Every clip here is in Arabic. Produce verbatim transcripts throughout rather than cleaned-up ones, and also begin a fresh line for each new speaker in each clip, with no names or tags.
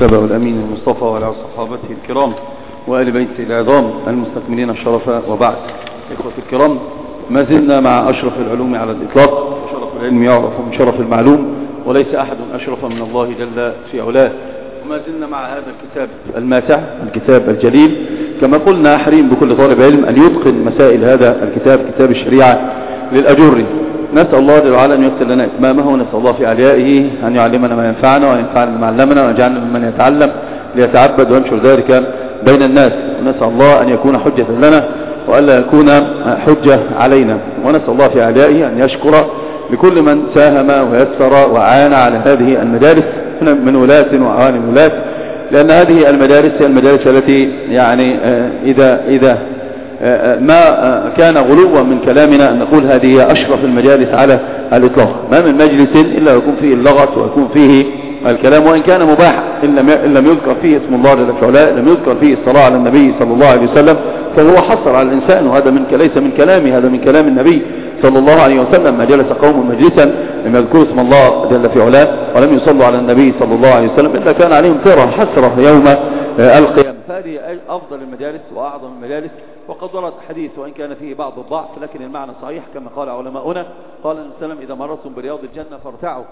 المجتبى والأمين المصطفى وعلى صحابته الكرام وآل بيته العظام المستكملين الشرف، وبعد. إخوة الكرام، ما زلنا مع أشرف العلوم على الإطلاق. شرف العلم يعرف من شرف المعلوم، وليس أحد أشرف من الله جل في علاه. وما زلنا مع هذا الكتاب الماتع، الكتاب الجليل، كما قلنا حريم بكل طالب علم أن يتقن مسائل هذا الكتاب، كتاب الشريعة للأجري. نسأل الله جل وعلا أن ييسر لنا إتمامه، ونسأل الله في عليائه أن يعلمنا ما ينفعنا وأن ينفعنا بما علمنا، ويجعلنا ممن يتعلم ليتعبد وينشر ذلك بين الناس. ونسأل الله أن يكون حجة لنا وألا يكون حجة علينا. ونسأل الله في عليائه أن يشكر لكل من ساهم ويسر وعان على هذه المدارس من ولاة وأعوان ولاة، لأن هذه المدارس هي المدارس التي يعني إذا إذا ما كان غلوا من كلامنا أن نقول هذه هي أشرف المجالس على الإطلاق. ما من مجلس إلا يكون فيه اللغط ويكون فيه الكلام، وإن كان مباحا، إن لم يذكر فيه اسم الله جل في علاه، لم يذكر فيه الصلاة على النبي صلى الله عليه وسلم، فهو حصر على الإنسان. وهذا من ليس من كلامي، هذا من كلام النبي صلى الله عليه وسلم: ما جلس قوم مجلسا لم يذكروا اسم الله جل في علاه ولم يصلوا على النبي صلى الله عليه وسلم إلا كان عليهم ترى حسرة يوم القيامة. فهذه أفضل المجالس وأعظم المجالس. وقد ورد حديث وإن كان فيه بعض الضعف، لكن المعنى صحيح كما قال علماؤنا. قال النبي صلى الله عليه وسلم: إذا مررتم برياض الجنة فارتعوا.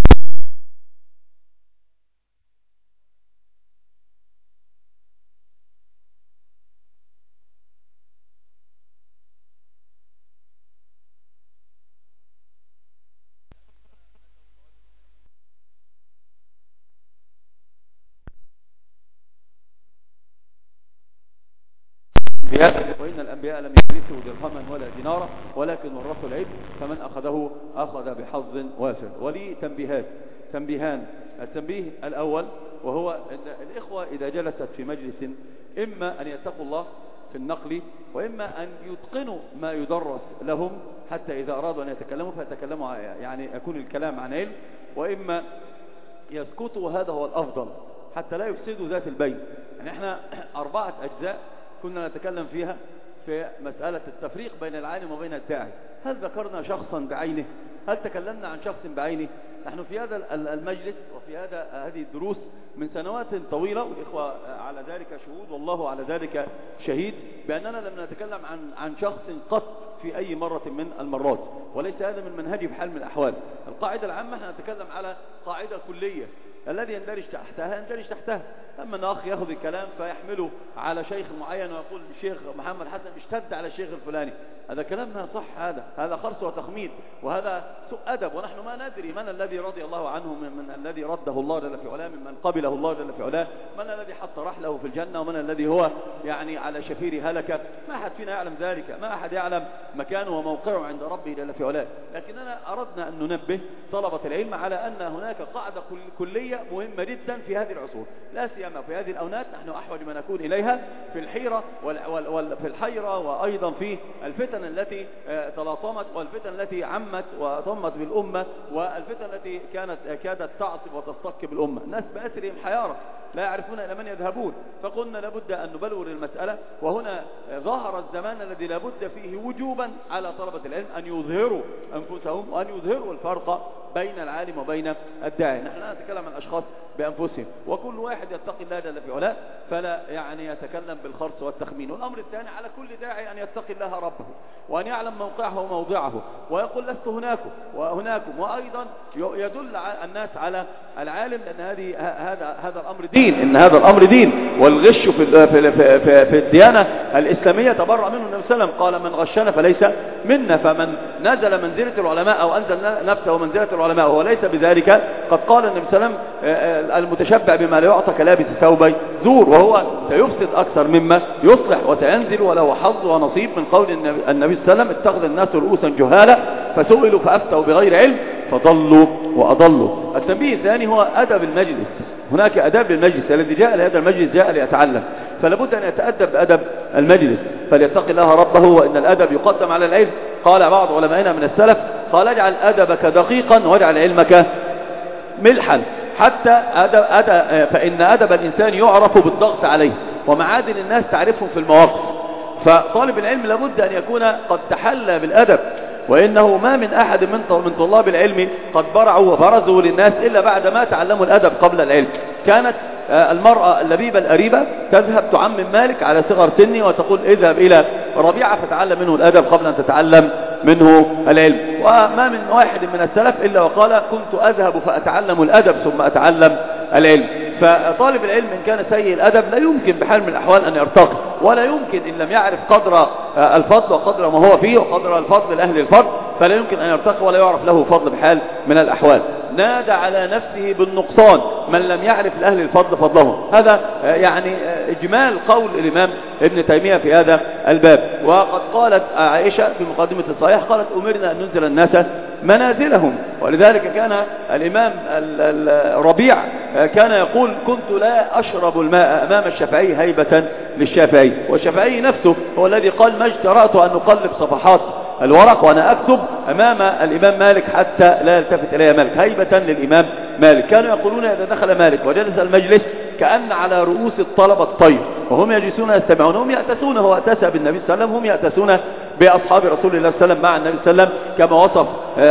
وإن الأنبياء لم يورثوا درهما ولا دينارا ولكن ورثوا العلم، فمن أخذه أخذ بحظ وافر. ولي تنبيهات تنبيهان. التنبيه الأول وهو أن الإخوة إذا جلست في مجلس إما أن يتقوا الله في النقل، وإما أن يتقنوا ما يدرس لهم حتى إذا أرادوا أن يتكلموا فيتكلموا، يعني يكون الكلام عن علم، وإما يسكتوا، وهذا هو الأفضل حتى لا يفسدوا ذات البين. يعني احنا أربعة أجزاء كنا نتكلم فيها في مسألة التفريق بين العالم وبين الداعي. هل ذكرنا شخصا بعينه؟ هل تكلمنا عن شخص بعينه؟ نحن في هذا المجلس وفي هذا هذه الدروس من سنوات طويلة، والإخوة على ذلك شهود والله على ذلك شهيد، بأننا لم نتكلم عن عن شخص قط في أي مرة من المرات، وليس هذا من منهجي بحال من الأحوال. القاعدة العامة احنا نتكلم على قاعدة كلية، الذي يندرج تحتها يندرج تحتها. أما أن أخ يأخذ الكلام فيحمله على شيخ معين ويقول الشيخ محمد حسن اشتد على الشيخ الفلاني، هذا كلام ما صح، هذا هذا خرص وتخميد، وهذا سوء أدب. ونحن ما ندري من الذي رضي الله عنه، من, من الذي رده الله جل في علاه، من قبله الله جل في علاه، من الذي حط رحله في الجنة، ومن الذي هو يعني على شفير هلكة. ما أحد فينا يعلم ذلك، ما أحد يعلم مكانه وموقعه عند ربه جل في علاه. لكننا أردنا أن ننبه طلبة العلم على أن هناك قاعدة كلية مهمة جدا في هذه العصور، لا سيما في هذه الأونات. نحن أحوج ما نكون إليها في الحيرة وفي الحيرة، وأيضا في الفتن التي تلاطمت، والفتن التي عمت وطمت بالأمة، والفتن التي كانت كادت تعصب وتستقب الأمة. الناس بأسرهم حيارة لا يعرفون إلى من يذهبون، فقلنا لابد أن نبلور المسألة. وهنا ظهر الزمان الذي لابد فيه وجوبا على طلبة العلم أن يظهروا أنفسهم وأن يظهروا الفرق بين العالم وبين الداعي. نحن لا نتكلم عن أشخاص بأنفسهم، وكل واحد يتقي الله جل في علاه فلا يعني يتكلم بالخرص والتخمين. والأمر الثاني على كل داعي أن يتقي الله ربه، وأن يعلم موقعه وموضعه، ويقول لست هناكم وهناكم، وأيضا يدل الناس على العالم، لأن هذه هذا هذا الأمر دين، إن هذا الأمر دين. والغش في في في, في الديانة الإسلامية تبرأ منه النبي صلى الله عليه وسلم، قال: من غشنا فليس منا. فمن نزل منزلة العلماء أو أنزل نفسه منزلة العلماء وهو ليس بذلك، قد قال النبي صلى الله عليه وسلم: المتشبع بما لا يعطى كلابس ثوبي زور، وهو سيفسد أكثر مما يصلح، وسينزل وله حظ ونصيب من قول النبي صلى الله عليه وسلم: اتخذ الناس رؤوسا جهالا فسئلوا فأفتوا بغير علم فضلوا وأضلوا. التنبيه الثاني هو أدب المجلس. هناك أداب للمجلس، الذي جاء لهذا المجلس جاء ليتعلم، فلابد أن يتأدب بأدب المجلس، فليتقي الله ربه، وإن الأدب يقدم على العلم. قال بعض علمائنا من السلف: قال: اجعل أدبك دقيقا واجعل علمك ملحا، حتى أدب أدب فإن أدب الإنسان يعرف بالضغط عليه، ومعادن الناس تعرفهم في المواقف. فطالب العلم لابد أن يكون قد تحلى بالأدب، وإنه ما من أحد من من طلاب العلم قد برعوا وبرزوا للناس إلا بعد ما تعلموا الأدب قبل العلم. كانت المرأة اللبيبة الأريبة تذهب تعمم مالك على صغر سني وتقول اذهب إلى ربيعة فتعلم منه الأدب قبل أن تتعلم منه العلم. وما من واحد من السلف إلا وقال كنت أذهب فأتعلم الأدب ثم أتعلم العلم. فطالب العلم إن كان سيء الأدب لا يمكن بحال من الأحوال أن يرتقي، ولا يمكن إن لم يعرف قدر الفضل وقدر ما هو فيه وقدر الفضل لأهل الفضل فلا يمكن أن يرتقي ولا يعرف له فضل بحال من الأحوال. نادى على نفسه بالنقصان من لم يعرف لأهل الفضل فضلهم. هذا يعني إجمال قول الإمام ابن تيمية في هذا الباب. وقد قالت عائشة في مقدمة الصحيح قالت أمرنا أن ننزل الناس منازلهم، ولذلك كان الإمام الربيع كان يقول كنت لا أشرب الماء أمام الشافعي هيبة للشافعي، والشافعي نفسه هو الذي قال ما اجترأت أن نقلب صفحات الورق وأنا أكتب أمام الإمام مالك حتى لا يلتفت إلي مالك هيبة للإمام مالك. كانوا يقولون إذا دخل مالك وجلس المجلس كأن على رؤوس الطلبة الطير وهم يجلسون يستمعون، هم يأتسون، هو أتسى بالنبي صلى الله عليه وسلم، هم يأتسون بأصحاب رسول الله صلى الله عليه وسلم مع النبي صلى الله عليه وسلم كما وصف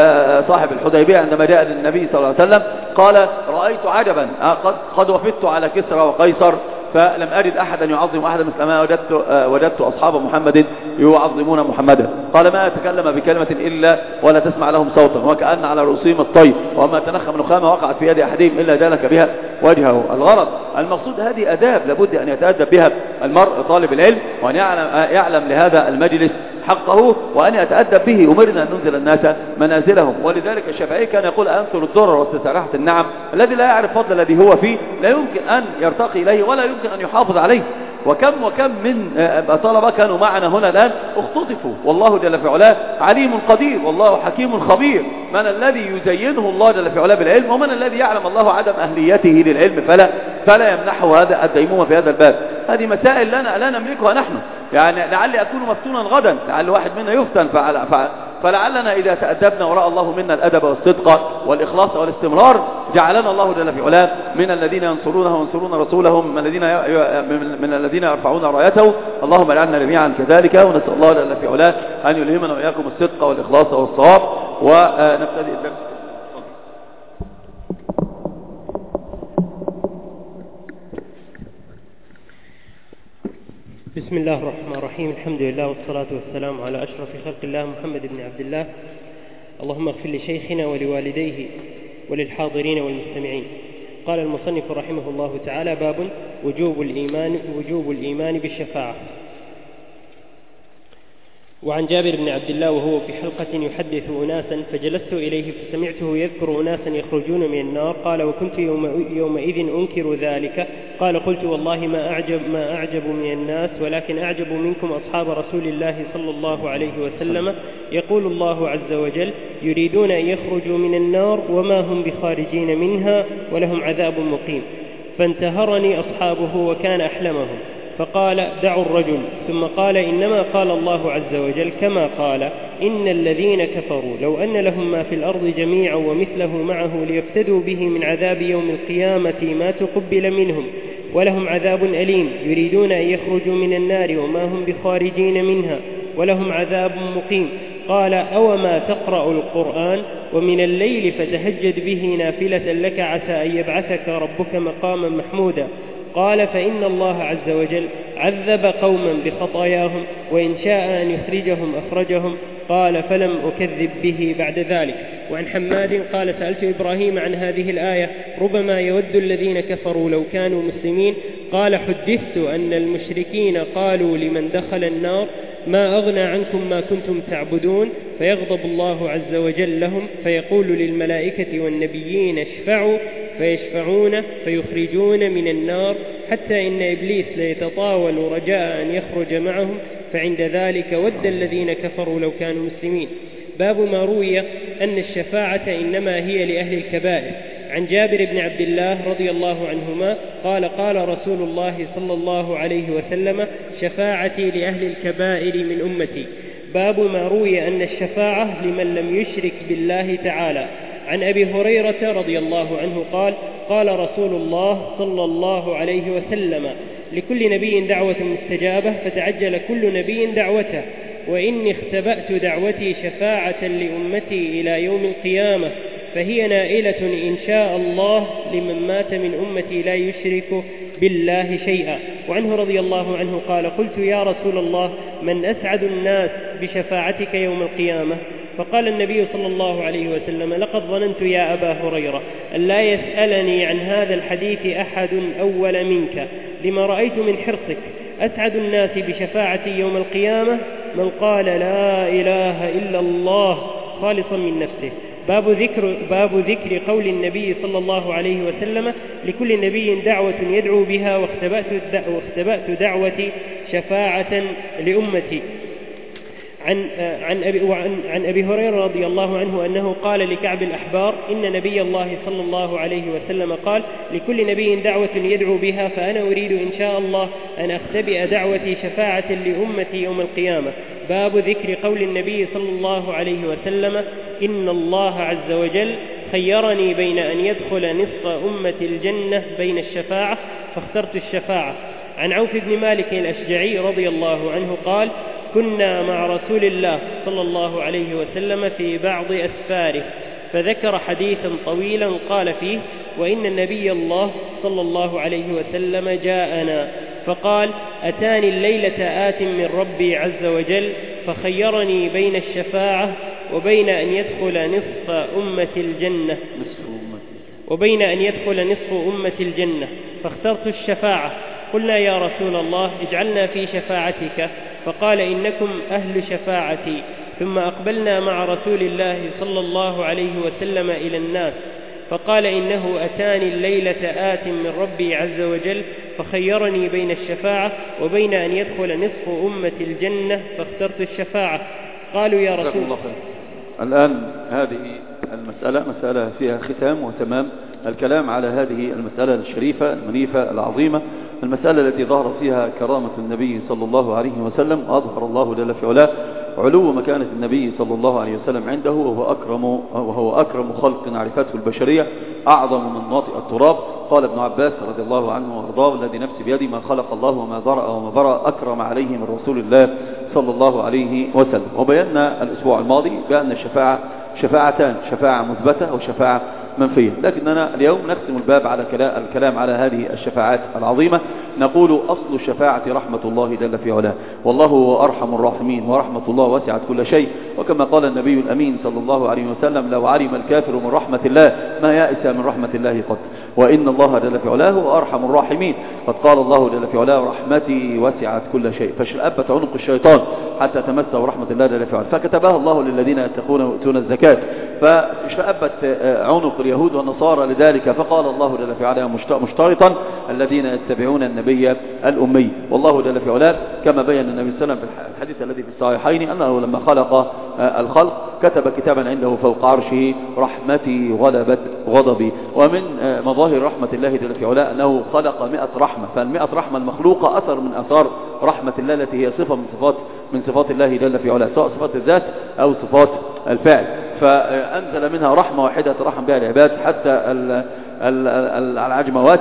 صاحب الحديبية عندما جاء للنبي صلى الله عليه وسلم قال رأيت عجبا قد, قد وفدت على كسرى وقيصر فلم أجد أحدا يعظم أحدا مثل ما وجدت, وجدت أصحاب محمد يعظمون محمدا. قال ما أتكلم بكلمة إلا ولا تسمع لهم صوتا وكأن على رؤوسهم الطير وما تنخم نخامة وقعت في يد أحدهم إلا دالك بها وجهه. الغرض المقصود هذه أداب لابد أن يتأدب بها المرء طالب العلم وأن يعلم, يعلم لهذا المجلس حقه وأن يتأدب به. أمرنا أن ننزل الناس منازلهم. ولذلك الشافعي كان يقول أنثر الضرر واستسارحة النعم. الذي لا يعرف فضل الذي هو فيه لا يمكن أن يرتقي إليه ولا يمكن أن يحافظ عليه. وكم وكم من طلبة كانوا معنا هنا الآن اختطفوا، والله جل في علاه عليم قدير والله حكيم خبير. من الذي يزينه الله جل في علاه بالعلم ومن الذي يعلم الله عدم أهليته للعلم فلا فلا يمنحه هذا الديمومة في هذا الباب. هذه مسائل لنا لا نملكها نحن، يعني لعلي أكون مفتونا غدا، لعل واحد منا يفتن فعل فعل فلعلنا إذا تأدبنا وراء الله منا الأدب والصدق والإخلاص والاستمرار جعلنا الله جل في علاه من الذين ينصرونه وينصرون رسولهم، من الذين من الذين يرفعون رايته. اللهم اجعلنا جميعا كذلك، ونسأل الله جل في علاه أن يلهمنا وإياكم الصدق والإخلاص والصواب. ونبتدئ الدرس.
بسم الله الرحمن الرحيم. الحمد لله والصلاة والسلام على أشرف خلق الله محمد بن عبد الله. اللهم اغفر لشيخنا ولوالديه وللحاضرين والمستمعين. قال المصنف رحمه الله تعالى: باب وجوب الإيمان وجوب الإيمان بالشفاعة. وعن جابر بن عبد الله وهو في حلقة يحدث أناسا فجلست إليه فسمعته يذكر أناسا يخرجون من النار. قال: وكنت يومئذ أنكر ذلك. قال: قلت: والله ما أعجب, ما أعجب من الناس، ولكن أعجب منكم أصحاب رسول الله صلى الله عليه وسلم. يقول الله عز وجل: يريدون أن يخرجوا من النار وما هم بخارجين منها ولهم عذاب مقيم. فانتهرني أصحابه وكان أحلمهم فقال: دعوا الرجل. ثم قال: إنما قال الله عز وجل كما قال: إن الذين كفروا لو أن لهم ما في الأرض جميعا ومثله معه ليفتدوا به من عذاب يوم القيامة ما تقبل منهم ولهم عذاب أليم. يريدون أن يخرجوا من النار وما هم بخارجين منها ولهم عذاب مقيم. قال: أوما تقرأ القرآن ومن الليل فتهجد به نافلة لك عسى أن يبعثك ربك مقاما محمودا. قال: فإن الله عز وجل عذب قوما بخطاياهم وإن شاء أن يخرجهم أخرجهم. قال: فلم أكذب به بعد ذلك. وعن حماد قال: سألت إبراهيم عن هذه الآية: ربما يود الذين كفروا لو كانوا مسلمين. قال: حدثت أن المشركين قالوا لمن دخل النار: ما أغنى عنكم ما كنتم تعبدون. فيغضب الله عز وجل لهم فيقول للملائكة والنبيين: اشفعوا، فيشفعون فيخرجون من النار حتى إن إبليس ليتطاول رجاء أن يخرج معهم. فعند ذلك ود الذين كفروا لو كانوا مسلمين. باب ما روي أن الشفاعة إنما هي لأهل الكبائر. عن جابر بن عبد الله رضي الله عنهما قال: قال رسول الله صلى الله عليه وسلم: شفاعتي لأهل الكبائر من أمتي. باب ما روي أن الشفاعة لمن لم يشرك بالله تعالى. عن أبي هريرة رضي الله عنه قال: قال رسول الله صلى الله عليه وسلم: لكل نبي دعوة مستجابة فتعجل كل نبي دعوته، وإني اختبأت دعوتي شفاعة لأمتي إلى يوم القيامة، فهي نائلة إن شاء الله لمن مات من أمتي لا يشرك بالله شيئا. وعنه رضي الله عنه قال: قلت يا رسول الله من أسعد الناس بشفاعتك يوم القيامة؟ فقال النبي صلى الله عليه وسلم: لقد ظننت يا أبا هريرة أن لا يسألني عن هذا الحديث أحد أول منك، لما رأيت من حرصك. أسعد الناس بشفاعتي يوم القيامة من قال لا إله إلا الله خالصا من نفسه. باب ذكر, باب ذكر قول النبي صلى الله عليه وسلم: لكل نبي دعوة يدعو بها، واختبأت, واختبأت دعوتي شفاعة لأمتي. عن, عن, أبي وعن عن أبي هريرة رضي الله عنه أنه قال لكعب الأحبار: إن نبي الله صلى الله عليه وسلم قال: لكل نبي دعوة يدعو بها، فأنا أريد إن شاء الله أن أختبئ دعوتي شفاعة لأمتي يوم القيامة. باب ذكر قول النبي صلى الله عليه وسلم: إن الله عز وجل خيرني بين أن يدخل نصف أمة الجنة بين الشفاعة فاخترت الشفاعة. عن عوف بن مالك الأشجعي رضي الله عنه قال: كنا مع رسول الله صلى الله عليه وسلم في بعض أسفاره، فذكر حديثا طويلا قال فيه: وإن النبي الله صلى الله عليه وسلم جاءنا فقال: أتاني الليلة آت من ربي عز وجل فخيرني بين الشفاعة وبين أن يدخل نصف أمة الجنة وبين أن يدخل نصف أمة الجنة فاخترت الشفاعة. قلنا يا رسول الله اجعلنا في شفاعتك، فقال: إنكم أهل شفاعتي. ثم أقبلنا مع رسول الله صلى الله عليه وسلم إلى الناس، فقال: إنه أتاني الليلة آت من ربي عز وجل فخيرني بين الشفاعة وبين أن يدخل نصف أمة الجنة فاخترت الشفاعة. قالوا يا رسول الله.
الآن هذه المسألة مسألة فيها ختام وتمام الكلام على هذه المسألة الشريفة المنيفة العظيمة، المسألة التي ظهر فيها كرامة النبي صلى الله عليه وسلم، وأظهر الله جل في علاه علو مكانة النبي صلى الله عليه وسلم عنده، وهو أكرم, وهو أكرم خلق عرفته البشرية، أعظم من واطئ التراب. قال ابن عباس رضي الله عنه وارضاه: الذي نفسي بيدي ما خلق الله وما ذرأ وما برأ أكرم عليه من رسول الله صلى الله عليه وسلم. وبينا الأسبوع الماضي بأن الشفاعة شفاعتان: شفاعة مثبتة وشفاعة منفية. لكننا اليوم نختم الباب على الكلام على هذه الشفاعات العظيمة. نقول: أصل الشفاعة رحمة الله جل في علاه، والله هو أرحم الراحمين، ورحمة الله وسعت كل شيء. وكما قال النبي الأمين صلى الله عليه وسلم: لو علم الكافر من رحمة الله ما يأس من رحمة الله قط، وإن الله جل في علاه هو أرحم الراحمين. قد قال الله جل في علاه: رحمتي وسعت كل شيء. فشأبت عنق الشيطان حتى تمسه رحمة الله جل في علاه، فكتبها الله للذين يتقون ويؤتون الزكاة. فشأبت عنق اليهود والنصارى لذلك، فقال الله جل في علاه مشترطا: الذين يتبعون النبي الأمي. والله جل في علاه كما بين النبي صلى الله عليه وسلم في الحديث الذي في الصحيحين أنه لما خلق الخلق كتب كتابا عنده فوق عرشه: رحمتي غلبت غضبي. ومن مظاهر رحمة الله جل في علاه أنه خلق مئة رحمة، فالمئة رحمة المخلوقة أثر من أثار رحمة الله التي هي صفة من صفات من صفات الله جل في علاه، سواء صفات الذات أو صفات الفعل. فأنزل منها رحمة واحدة ترحم بها العباد حتى العجموات،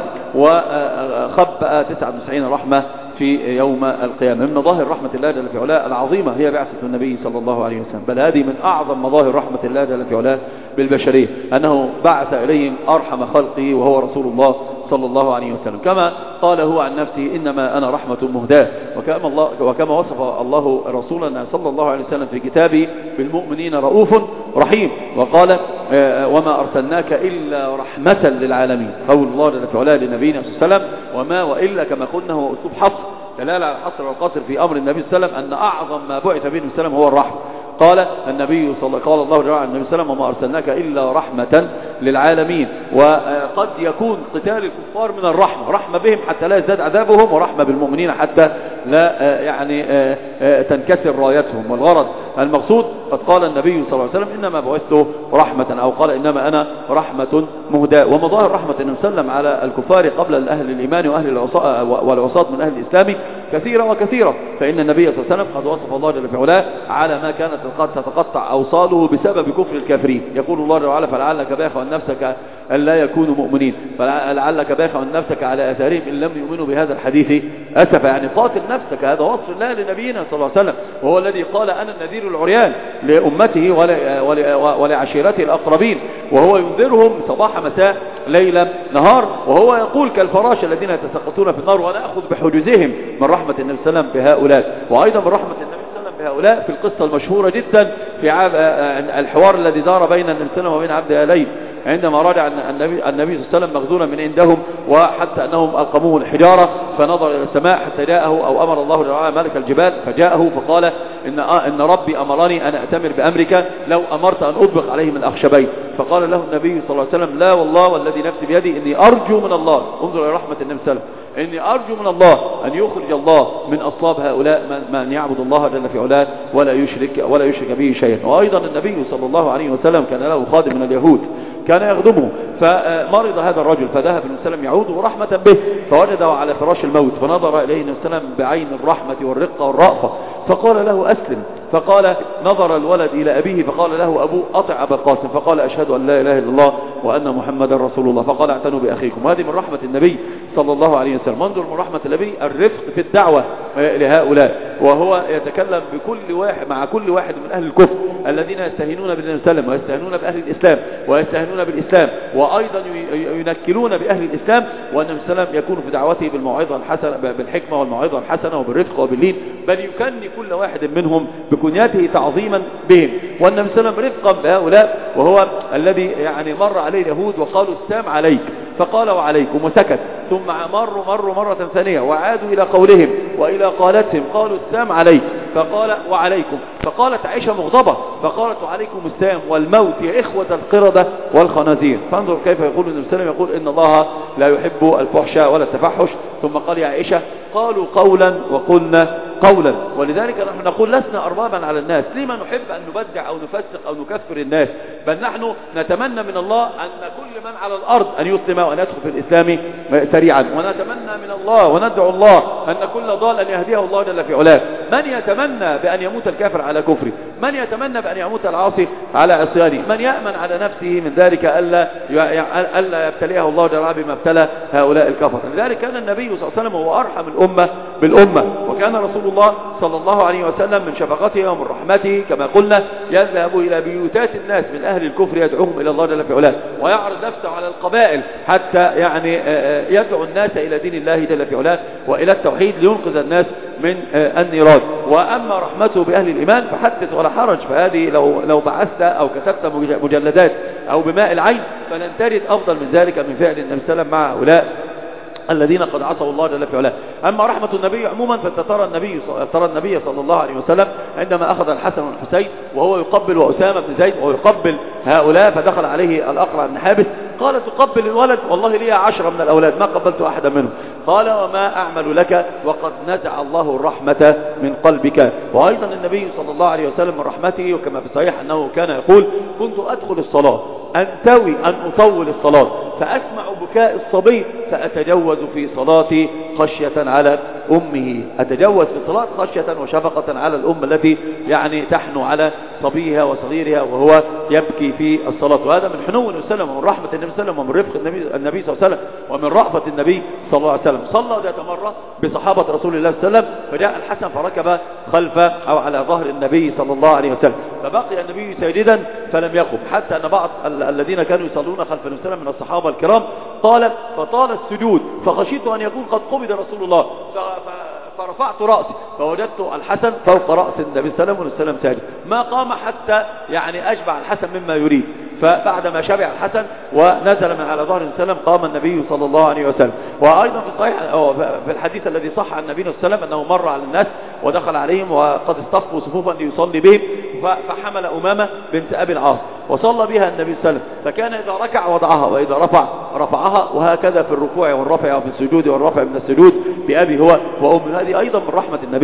وخبأ تسعة وتسعين رحمة في يوم القيامة. من مظاهر رحمة الله جل في علاه العظيمة هي بعثة النبي صلى الله عليه وسلم، بل هذه من أعظم مظاهر رحمة الله جل في علاه بالبشرية، أنه بعث إليهم أرحم خلقه وهو رسول الله صلى الله عليه وسلم. كما قال هو عن نفسه: إنما أنا رحمة مهداة. وكما, الله وكما وصف الله رسولنا صلى الله عليه وسلم في كتابه: بالمؤمنين رؤوف رحيم. وقال: وما أرسلناك إلا رحمة للعالمين. قول الله جل في علاه لنبينا صلى الله عليه وسلم: وما وإلا كما قلنا هو أسلوب حصر، دلالة على الحصر والقصر في أمر النبي صلى الله عليه وسلم، أن أعظم ما بعث به النبي صلى الله عليه وسلم هو الرحمة. قال النبي صلى قال الله جل وعلا عن النبي صلى الله عليه وسلم: وما أرسلناك إلا رحمة للعالمين. وقد يكون قتال الكفار من الرحمة، رحمة بهم حتى لا يزداد عذابهم، ورحمة بالمؤمنين حتى لا يعني تنكسر رايتهم. والغرض المقصود قد قال النبي صلى الله عليه وسلم: إنما بعثت رحمة، أو قال: إنما أنا رحمة مهداة. ومظاهر رحمة النبي صلى الله عليه وسلم على الكفار قبل أهل الإيمان وأهل العصاة والعصاة من أهل الإسلام كثيرة وكثيرة. فإن النبي صلى الله عليه وسلم قد وصف الله جل في علاه على ما كانت قد تتقطع أوصاله بسبب كفر الكافرين. يقول الله جل وعلا: فلعلك باخع أن نفسك أن لا يكونوا مؤمنين، فلعلك باخع عن نفسك على أثارهم إن لم يؤمنوا بهذا الحديث أسفا. يعني قاتل نفسك، هذا وصف الله لنبينا صلى الله عليه وسلم، وهو الذي قال أنا النذير العريان لأمته ولعشيرته الأقربين، وهو ينذرهم صباح مساء ليلا نهار، وهو يقول كالفراش الذين يتساقطون في النار ولا أخذ بحجزهم من رحمة النبي صلى الله عليه وسلم بهؤلاء. وأيضا من رحمة النبي صلى الله عليه وسلم بهؤلاء في القصة المشهورة جدا في الحوار الذي دار بين النبي صلى الله عليه وسلم وبين عبد آلين عندما رجع النبي, النبي صلى الله عليه وسلم مخذولا من عندهم، وحتى أنهم ألقموه الحجارة فنظر إلى السماء حتى جاءه، أو أمر الله تعالى ملك الجبال فجاءه فقال إن, إن ربي أمرني أن أأتمر بأمرك لو أمرت أن أطبق عليهم الأخشبين. فقال له النبي صلى الله عليه وسلم لا والله والذي نفسي بيدي إني أرجو من الله، انظر إلى رحمة النبي صلى الله عليه وسلم، إني أرجو من الله أن يخرج الله من أصلاب هؤلاء من يعبد الله جل في علاه ولا يشرك ولا يشرك به شيئا. وأيضا النبي صلى الله عليه وسلم كان له خادم من اليهود كان يخدمه، فمرض هذا الرجل فذهب النبي صلى الله عليه وسلم يعوده رحمة به، فوجده على فراش الموت، فنظر إليه النبي صلى الله عليه وسلم بعين الرحمة والرقة والرأفة فقال له أسلم. فقال نظر الولد إلى أبيه فقال له أبوه أطع أبا القاسم، فقال أشهد أن لا إله إلا الله وأن محمدا رسول الله، فقال اعتنوا بأخيكم. وهذه من رحمة النبي صلى الله عليه وسلم. انظر من رحمة النبي الرفق في الدعوة لهؤلاء، وهو يتكلم بكل واحد مع كل واحد من أهل الكفر الذين يستهينون بالنبي صلى الله عليه وسلم ويستهينون بأهل الإسلام ويستهينون بالإسلام، وأيضا ينكلون بأهل الإسلام، والنبي صلى الله عليه وسلم يكون في دعوته بالموعظة الحسنة بالحكمة والموعظة الحسنة وبالرفق وباللين، بل يكني كل واحد منهم بكنيته تعظيما بهم. والنبي صلى الله عليه وسلم رفقا بهؤلاء، وهو الذي يعني مر عليه اليهود وقالوا السلام عليك فقال وعليكم وسكت، ثم مروا مروا مرة ثانية وعادوا إلى قولهم وإلى قالتهم قالوا السلام عليك فقال وعليكم، فقالت عائشة مغضبة فقالت وعليكم السلام والموت يا إخوة القردة والخنازير. فانظر كيف يقول النبي صلى الله عليه وسلم، يقول إن الله لا يحب الفحش ولا التفحش، ثم قال يا عائشة قالوا قولا وقلنا قولا. ولذلك نحن نقول لسنا أربابا على الناس، لما نحب أن نبدع أو نفسق أو نكفر الناس، بل نحن نتمنى من الله أن كل من على الأرض أن يسلم وأن يدخل في الإسلام سريعا، ونتمنى من الله وندعو الله أن كل ضال أن يهديه الله جل في علاه. من يتمنى بأن يموت الكافر على كفره؟ من يتمنى بأن يموت العاصي على عصيانه؟ من يأمن على نفسه من ذلك ألا ألا يبتليه الله جل بما ابتلى هؤلاء الكفر؟ لذلك كان النبي صلى الله عليه وسلم هو أرحم الأمة بالأمة، وكان رسول الله صلى الله عليه وسلم من شفقته ومن رحمته كما قلنا يذهب إلى بيوتات الناس من أهل الكفر يدعوهم إلى الله جل في علاه، ويعرض نفسه على القبائل حتى يعني يدعو الناس إلى دين الله جل في علاه وإلى التوحيد لينقذ الناس من النيران. وأما رحمته بأهل الإيمان فحدث ولا حرج، فهذه لو لو بعثت أو كتبت مجلدات أو بماء العين فلن تجد أفضل من ذلك من فعل النبي صلى الله عليه وسلم مع هؤلاء الذين قد عصوا الله جل في علاه. أما رحمة النبي عموما فانت ترى النبي ترى النبي صلى الله عليه وسلم عندما أخذ الحسن والحسين وهو يقبل وأسامة بن زيد ويقبل هؤلاء، فدخل عليه الأقرع بن حابس قال تقبل الولد؟ والله لي عشرة من الأولاد ما قبلت أحدا منهم. قال وما أعمل لك وقد نزع الله الرحمة من قلبك. وأيضا النبي صلى الله عليه وسلم من رحمته وكما في الصحيح أنه كان يقول كنت أدخل الصلاة أنتوي أن أطول الصلاة فأسمع بكاء الصبي فأتجوز في صلاتي خشية على أمه، أتجوز في الصلاة خشية وشفقة على الأم التي يعني تحنو على صبيها وصغيرها وهو يبكي في الصلاة. وهذا من حنو النبي صلى الله عليه وسلم ومن رحمة النبي صلى الله عليه وسلم ومن رفق النبي, النبي صلى الله عليه وسلم ومن رأفة النبي صلى الله عليه وسلم. صلى ذات مرة بصحابة رسول الله صلى الله عليه وسلم، فجاء الحسن فركب خلف أو على ظهر النبي صلى الله عليه وسلم، فبقي النبي ساجدا فلم يقم، حتى أن بعض الذين كانوا يصلون خلف النبي صلى الله عليه وسلم من الصحابة الكرام قال فطال السجود فخشيت أن يكون قد قبض رسول الله فرفعت رأسي فوجدت الحسن فوق رأس النبي صلى الله عليه وسلم ساجد، ما قام حتى يعني أشبع الحسن مما يريد. فبعدما شبع الحسن ونزل من على ظهر السلام قام النبي صلى الله عليه وسلم. وأيضا في الصحيح في الحديث الذي صح عن النبي صلى الله عليه وسلم أنه مر على الناس ودخل عليهم وقد اصطفوا صفوفا ليصلي بهم، فحمل أمامة بنت أبي العاص وصلى بها النبي صلى الله عليه وسلم، فكان إذا ركع وضعها وإذا رفع رفعها، وهكذا في الركوع والرفع وفي السجود والرفع من السجود بأبي هو وأمه. هذه أيضا من رحمة النبي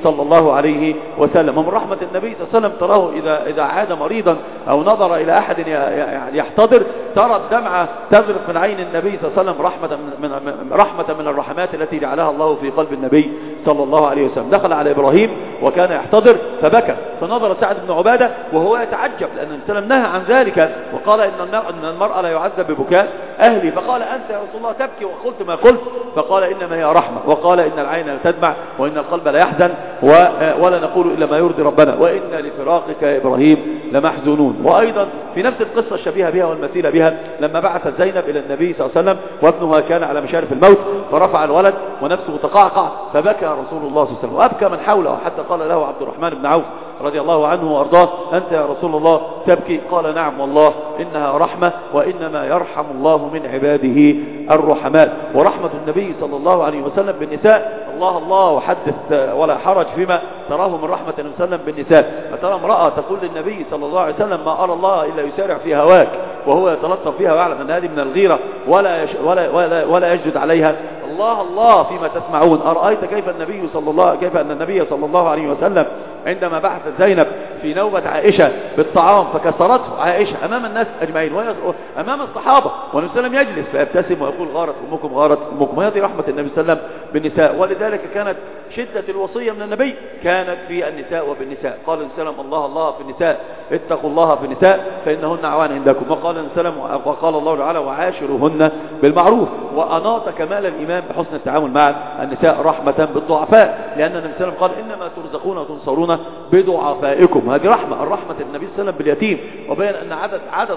صلى الله عليه وسلم. ومن رحمة النبي صلى الله عليه وسلم تراه إذا, إذا عاد مريضا أو نظر إلى أحد يحتضر ترى الدمعة تذرف من عين النبي صلى الله عليه وسلم رحمة من, رحمة من الرحمات التي جعلها الله في قلب النبي صلى الله عليه وسلم. دخل على إبراهيم وكان يحتضر فبكى، فنظر سعد بن عبادة وهو يتعجب لأن النبي صلى الله عليه وسلم نهى عن ذلك وقال إن المرأة لا يعذب ببكاء أهلي، فقال أنت يا رسول الله تبكي وقلت ما قلت؟ فقال إنما هي رحمة، وقال إن العين لا تدمع وإن القلب لا يحزن ولا نقول إلا ما يرضي ربنا وإن لفراقك يا إبراهيم لمحزونون. وأيضا في نفس القصة الشبيهة بها والمثيلة بها لما بعثت زينب إلى النبي صلى الله عليه وسلم وابنها كان على مشارف الموت فرفع الولد ونفسه تقعقع فبكى رسول الله صلى الله عليه وسلم وأبكى من حوله، حتى قال له عبد الرحمن بن عوف رضي الله عنه وأرضاه أنت يا رسول الله تبكي؟ قال نعم والله إنها رحمة وإنما يرحم الله من عباده الرحماء. ورحمة النبي صلى الله عليه وسلم بالنساء الله الله وحدث ولا حرج فيما تراه من رحمة النبي صلى الله عليه وسلم بالنساء. فترى امرأة تقول للنبي صلى الله عليه وسلم ما أرى الله إلا يسارع في هواك وهو يتلطف فيها ويعلم أن هذه من الغيرة ولا, يش ولا, ولا, ولا يجد عليها. الله الله فيما تسمعون. أرأيت كيف النبي صلى الله كيف أن النبي صلى الله عليه وسلم عندما بعثت زينب في نوبة عائشة بالطعام فكسرته عائشة أمام الناس أجمعين أمام الصحابة والنبي صلى الله عليه وسلم يجلس فيبتسم ويقول غارت أمكم غارت أمكم. وهذه رحمة النبي صلى الله عليه وسلم بالنساء. ولذلك كانت شدة الوصية من النبي كانت في النساء وبالنساء. قال النبي صلى الله عليه وسلم الله الله في النساء اتقوا الله في النساء فإنهن عوان عندكم. وقال النبي صلى الله عليه وسلم وقال الله تعالى وعاشروهن بالمعروف. وأناط كمال الإيمان بحسن التعامل مع النساء رحمة بالضعفاء لأن النبي صلى الله عليه وسلم قال إنما ترزقون وتنصرون بضعفائكم. هذه رحمة الرحمة النبي صلى الله عليه وسلم باليتيم. وبين أن عدد عدد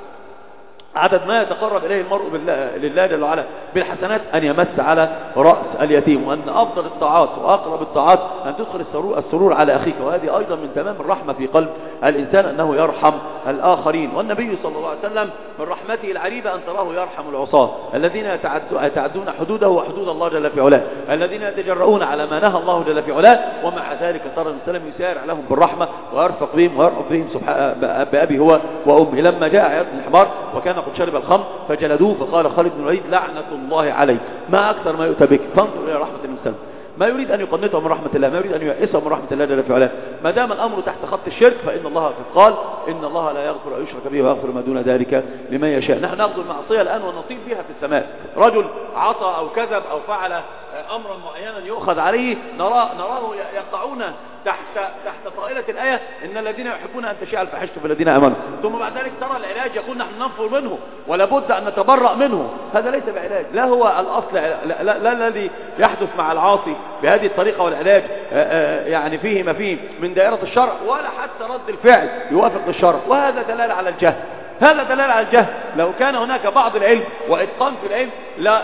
عدد ما يتقرب إليه المرء لله جل وعلا بالحسنات أن يمس على رأس اليتيم. وأن أفضل الطاعات وأقرب الطاعات أن تدخل السرور, السرور على أخيك. وهذه أيضا من تمام الرحمة في قلب الإنسان أنه يرحم الآخرين. والنبي صلى الله عليه وسلم من رحمته العريبة أن تراه يرحم العصاة الذين يتعدون حدوده وحدود الله جل في علاه الذين يتجرؤون على ما نهى الله جل في علاه ومع ذلك ترى النبي صلى الله عليه وسلم يسارع لهم بالرحمة ويرفق بهم ويرفق بهم بأبي هو وأمي. لما جاء عياض بن الحمار وكان قد شرب الخمر فجلدوه فقال خالد بن الوليد لعنة الله عليه ما أكثر ما يؤتى بك. فانظر إلى رحمة النبي صلى الله عليه وسلم ما يريد أن يقنطه من رحمة الله ما يريد أن ييأسه من رحمة الله جل في علاه. ما دام الأمر تحت خط الشرك فإن الله قال إن الله لا يغفر أن يشرك به ويغفر ما دون ذلك لمن يشاء. نحن نأخذ المعصية الآن ونطير بها في السماء. رجل عصى أو كذب أو فعل أمرا معينا يؤخذ عليه نراه, نراه يقعون تحت تحت طائلة الآية إن الذين يحبون أن تشيع الفاحشة في الذين آمنوا. ثم بعد ذلك ترى العلاج يقول نحن ننفر منه ولا بد أن نتبرأ منه. هذا ليس بعلاج. لا هو الأصل لا, لا, لا الذي يحدث مع العاصي بهذه الطريقة والعلاج يعني فيه ما فيه من دائرة الشرع ولا حتى رد الفعل يوافق للشرع. وهذا دلالة على الجهل. هذا دلالة على الجهل. لو كان هناك بعض العلم وإتقان في العلم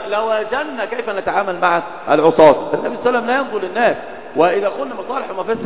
لوجدنا كيف نتعامل مع العصاة. النبي صلى الله عليه وسلم لا ينظر للناس. وإذا قلنا مصالح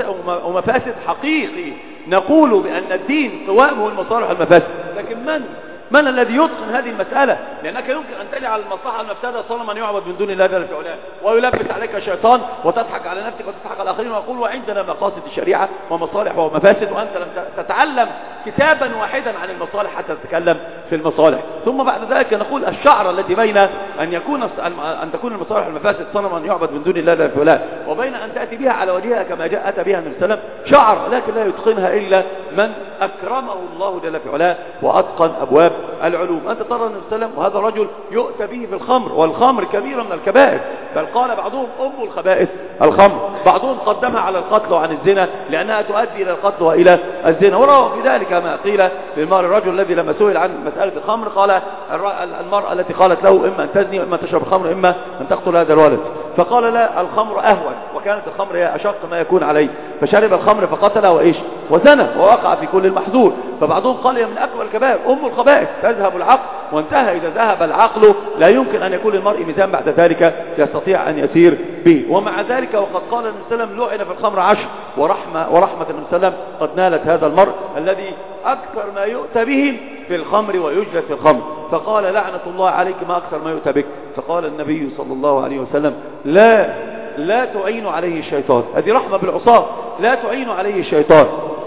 ومفاسد حقيقي نقول بأن الدين قوامه المصالح والمفاسد. لكن من من الذي يتقن هذه المسألة؟ لأنك يمكن أن تجعل المصلحة المفسدة صنما يعبد من دون الله جل في علاه ويلبس عليك الشيطان وتضحك على نفسك وتضحك على الآخرين ويقول وعندنا مقاصد الشريعة ومصالح ومفاسد وأنت لم تتعلم كتابا واحدا عن المصالح حتى تتكلم في المصالح. ثم بعد ذلك نقول الشعر التي بين أن يكون أن تكون المصالح والمفاسد صنما يعبد من دون الله جل في علاه وبين أن تأتي بها على وجهها كما جاء أتى بها النبي صلى الله عليه وسلم شعر لكن لا يتقنها إلا من أكرمه الله جل في علاه وأتقن أبواب العلوم. أنت ترى النبي صلى الله عليه وسلم وهذا رجل يؤتى به في الخمر والخمر كبيرة من الكبائر بل قال بعضهم أم الخبائث الخمر. بعضهم قدمها على القتل وعن الزنا لأنها تؤدي إلى القتل وإلى الزنا. وروى في ذلك ما قيل في المار الرجل الذي لما سئل عن مسألة الخمر قال المرأة التي قالت له إما أن تزني وإما أن تشرب الخمر إما أن تقتل هذا الولد فقال لا الخمر أهون وكانت الخمر هي أشق ما يكون عليه فشرب الخمر فقتل وإيش وزنى ووقع في كل المحظور. فبعضهم قال هي من أكبر الكبائر أم الخبائث تذهب العقل وانتهى. إذا ذهب العقل لا يمكن أن يكون المرء ميزان بعد ذلك يستطيع أن يسير به. ومع ذلك وقد قال النبي صلى الله عليه وسلم لعن في الخمر عشر ورحمة, ورحمة النبي صلى الله عليه وسلم قد نالت هذا المرء الذي أكثر ما يؤتى به في الخمر ويجلد في الخمر. فقال لعنة الله عليك ما أكثر ما يؤتى بك. فقال النبي صلى الله عليه وسلم لا لا تعين عليه الشيطان. هذه رحمة بالعصاة لا تعين عليه الشيطان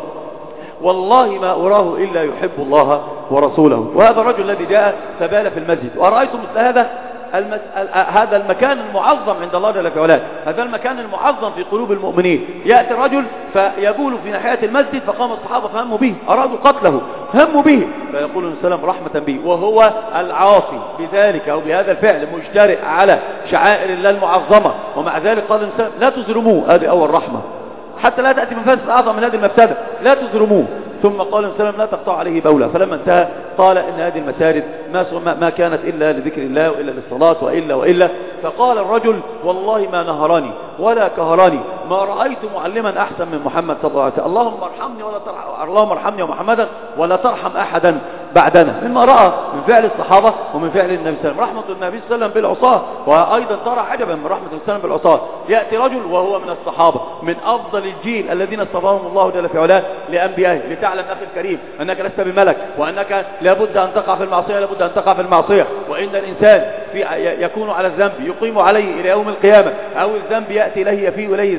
والله ما أراه إلا يحب الله ورسوله. وهذا الرجل الذي جاء فبال في المسجد وأرأيتم مثل هذا المس... هذا المكان المعظم عند الله جل وعلا، هذا المكان المعظم في قلوب المؤمنين. يأتي الرجل فيبول في ناحية المسجد، فقام الصحابة فهموا به، أرادوا قتله، هموا به، فيقول السلام رحمة به، وهو العاصي بذلك أو بهذا الفعل مجترئ على شعائر الله المعظمة، ومع ذلك قال الإنسان لا تزرموه. هذه أول رحمة، حتى لا تأتي مفاسد أعظم من هذه المفسدة، لا تزرموه. ثم قال السلام لا تقطع عليه بولا. فلما انتهى قال إن هذه المساجد ما, ما كانت إلا لذكر الله وإلا للصلاة وإلا وإلا. فقال الرجل والله ما نهرني ولا كهرني، ما رأيت معلما أحسن من محمد صلى الله عليه وسلم، اللهم ارحمني ولا ترحم، اللهم ارحمني ومحمدا ولا ترحم أحدا بعدنا. مما رأى من فعل الصحابة ومن فعل النبي صلى الله عليه وسلم. رحمة النبي صلى الله عليه وسلم بالعصاة، وأيضا ترى عجبا من رحمة النبي صلى الله عليه وسلم بالعصاة. يأتي رجل وهو من الصحابة من أفضل الجيل الذين اصطفاهم الله جل في علاه لأنبيائه. لتعلم أخي الكريم أنك لست بملك، وأنك لابد أن تقع في المعصية، لابد أن تقع في المعصية، وإن الإنسان في يكون على الذنب يقيم عليه إلى يوم القيامة، أو الذنب يأتي إليه فيه إليه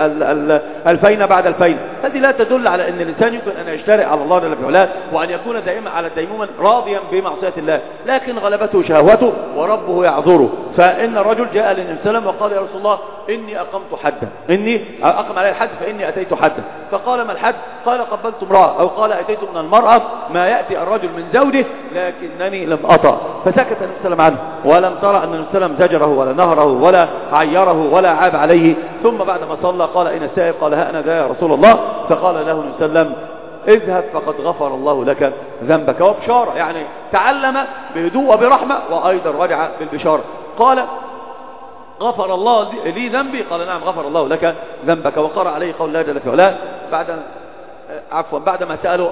الفين بعد الفين. هذه لا تدل على أن الإنسان يمكن أن يجترئ على الله جل في علاه وأن يكون دائما على الديمومة راضيا بمعصية الله، لكن غلبته شهوته وربه يعذره. فإن الرجل جاء للنبي صلى الله عليه وسلم وقال يا رسول الله إني أقمت حدا، إني أقم علي الحد فإني أتيت حدا. فقال ما الحد؟ قال قبلت امرأة، أو قال أتيت من المرأة ما يأتي الرجل من زوجه لكنني لم أطأ. فسكت النبي صلى الله عليه وسلم عنه، ولم ترى أن النبي صلى الله عليه وسلم زجره ولا نهره ولا عيره ولا عاب عليه. ثم بعد ما صلى قال أين السائب؟ قال ها أنا ذا يا رسول الله. فقال له النبي صلى الله عليه وسلم اذهب فقد غفر الله لك ذنبك. وبشارة، يعني تعلم بهدوء وبرحمة، وأيضا رجع بالبشارة. قال غفر الله لي ذنبي؟ قال نعم غفر الله لك ذنبك. وقرأ عليه قول الله جل في علاه بعد عفوا بعدما سأله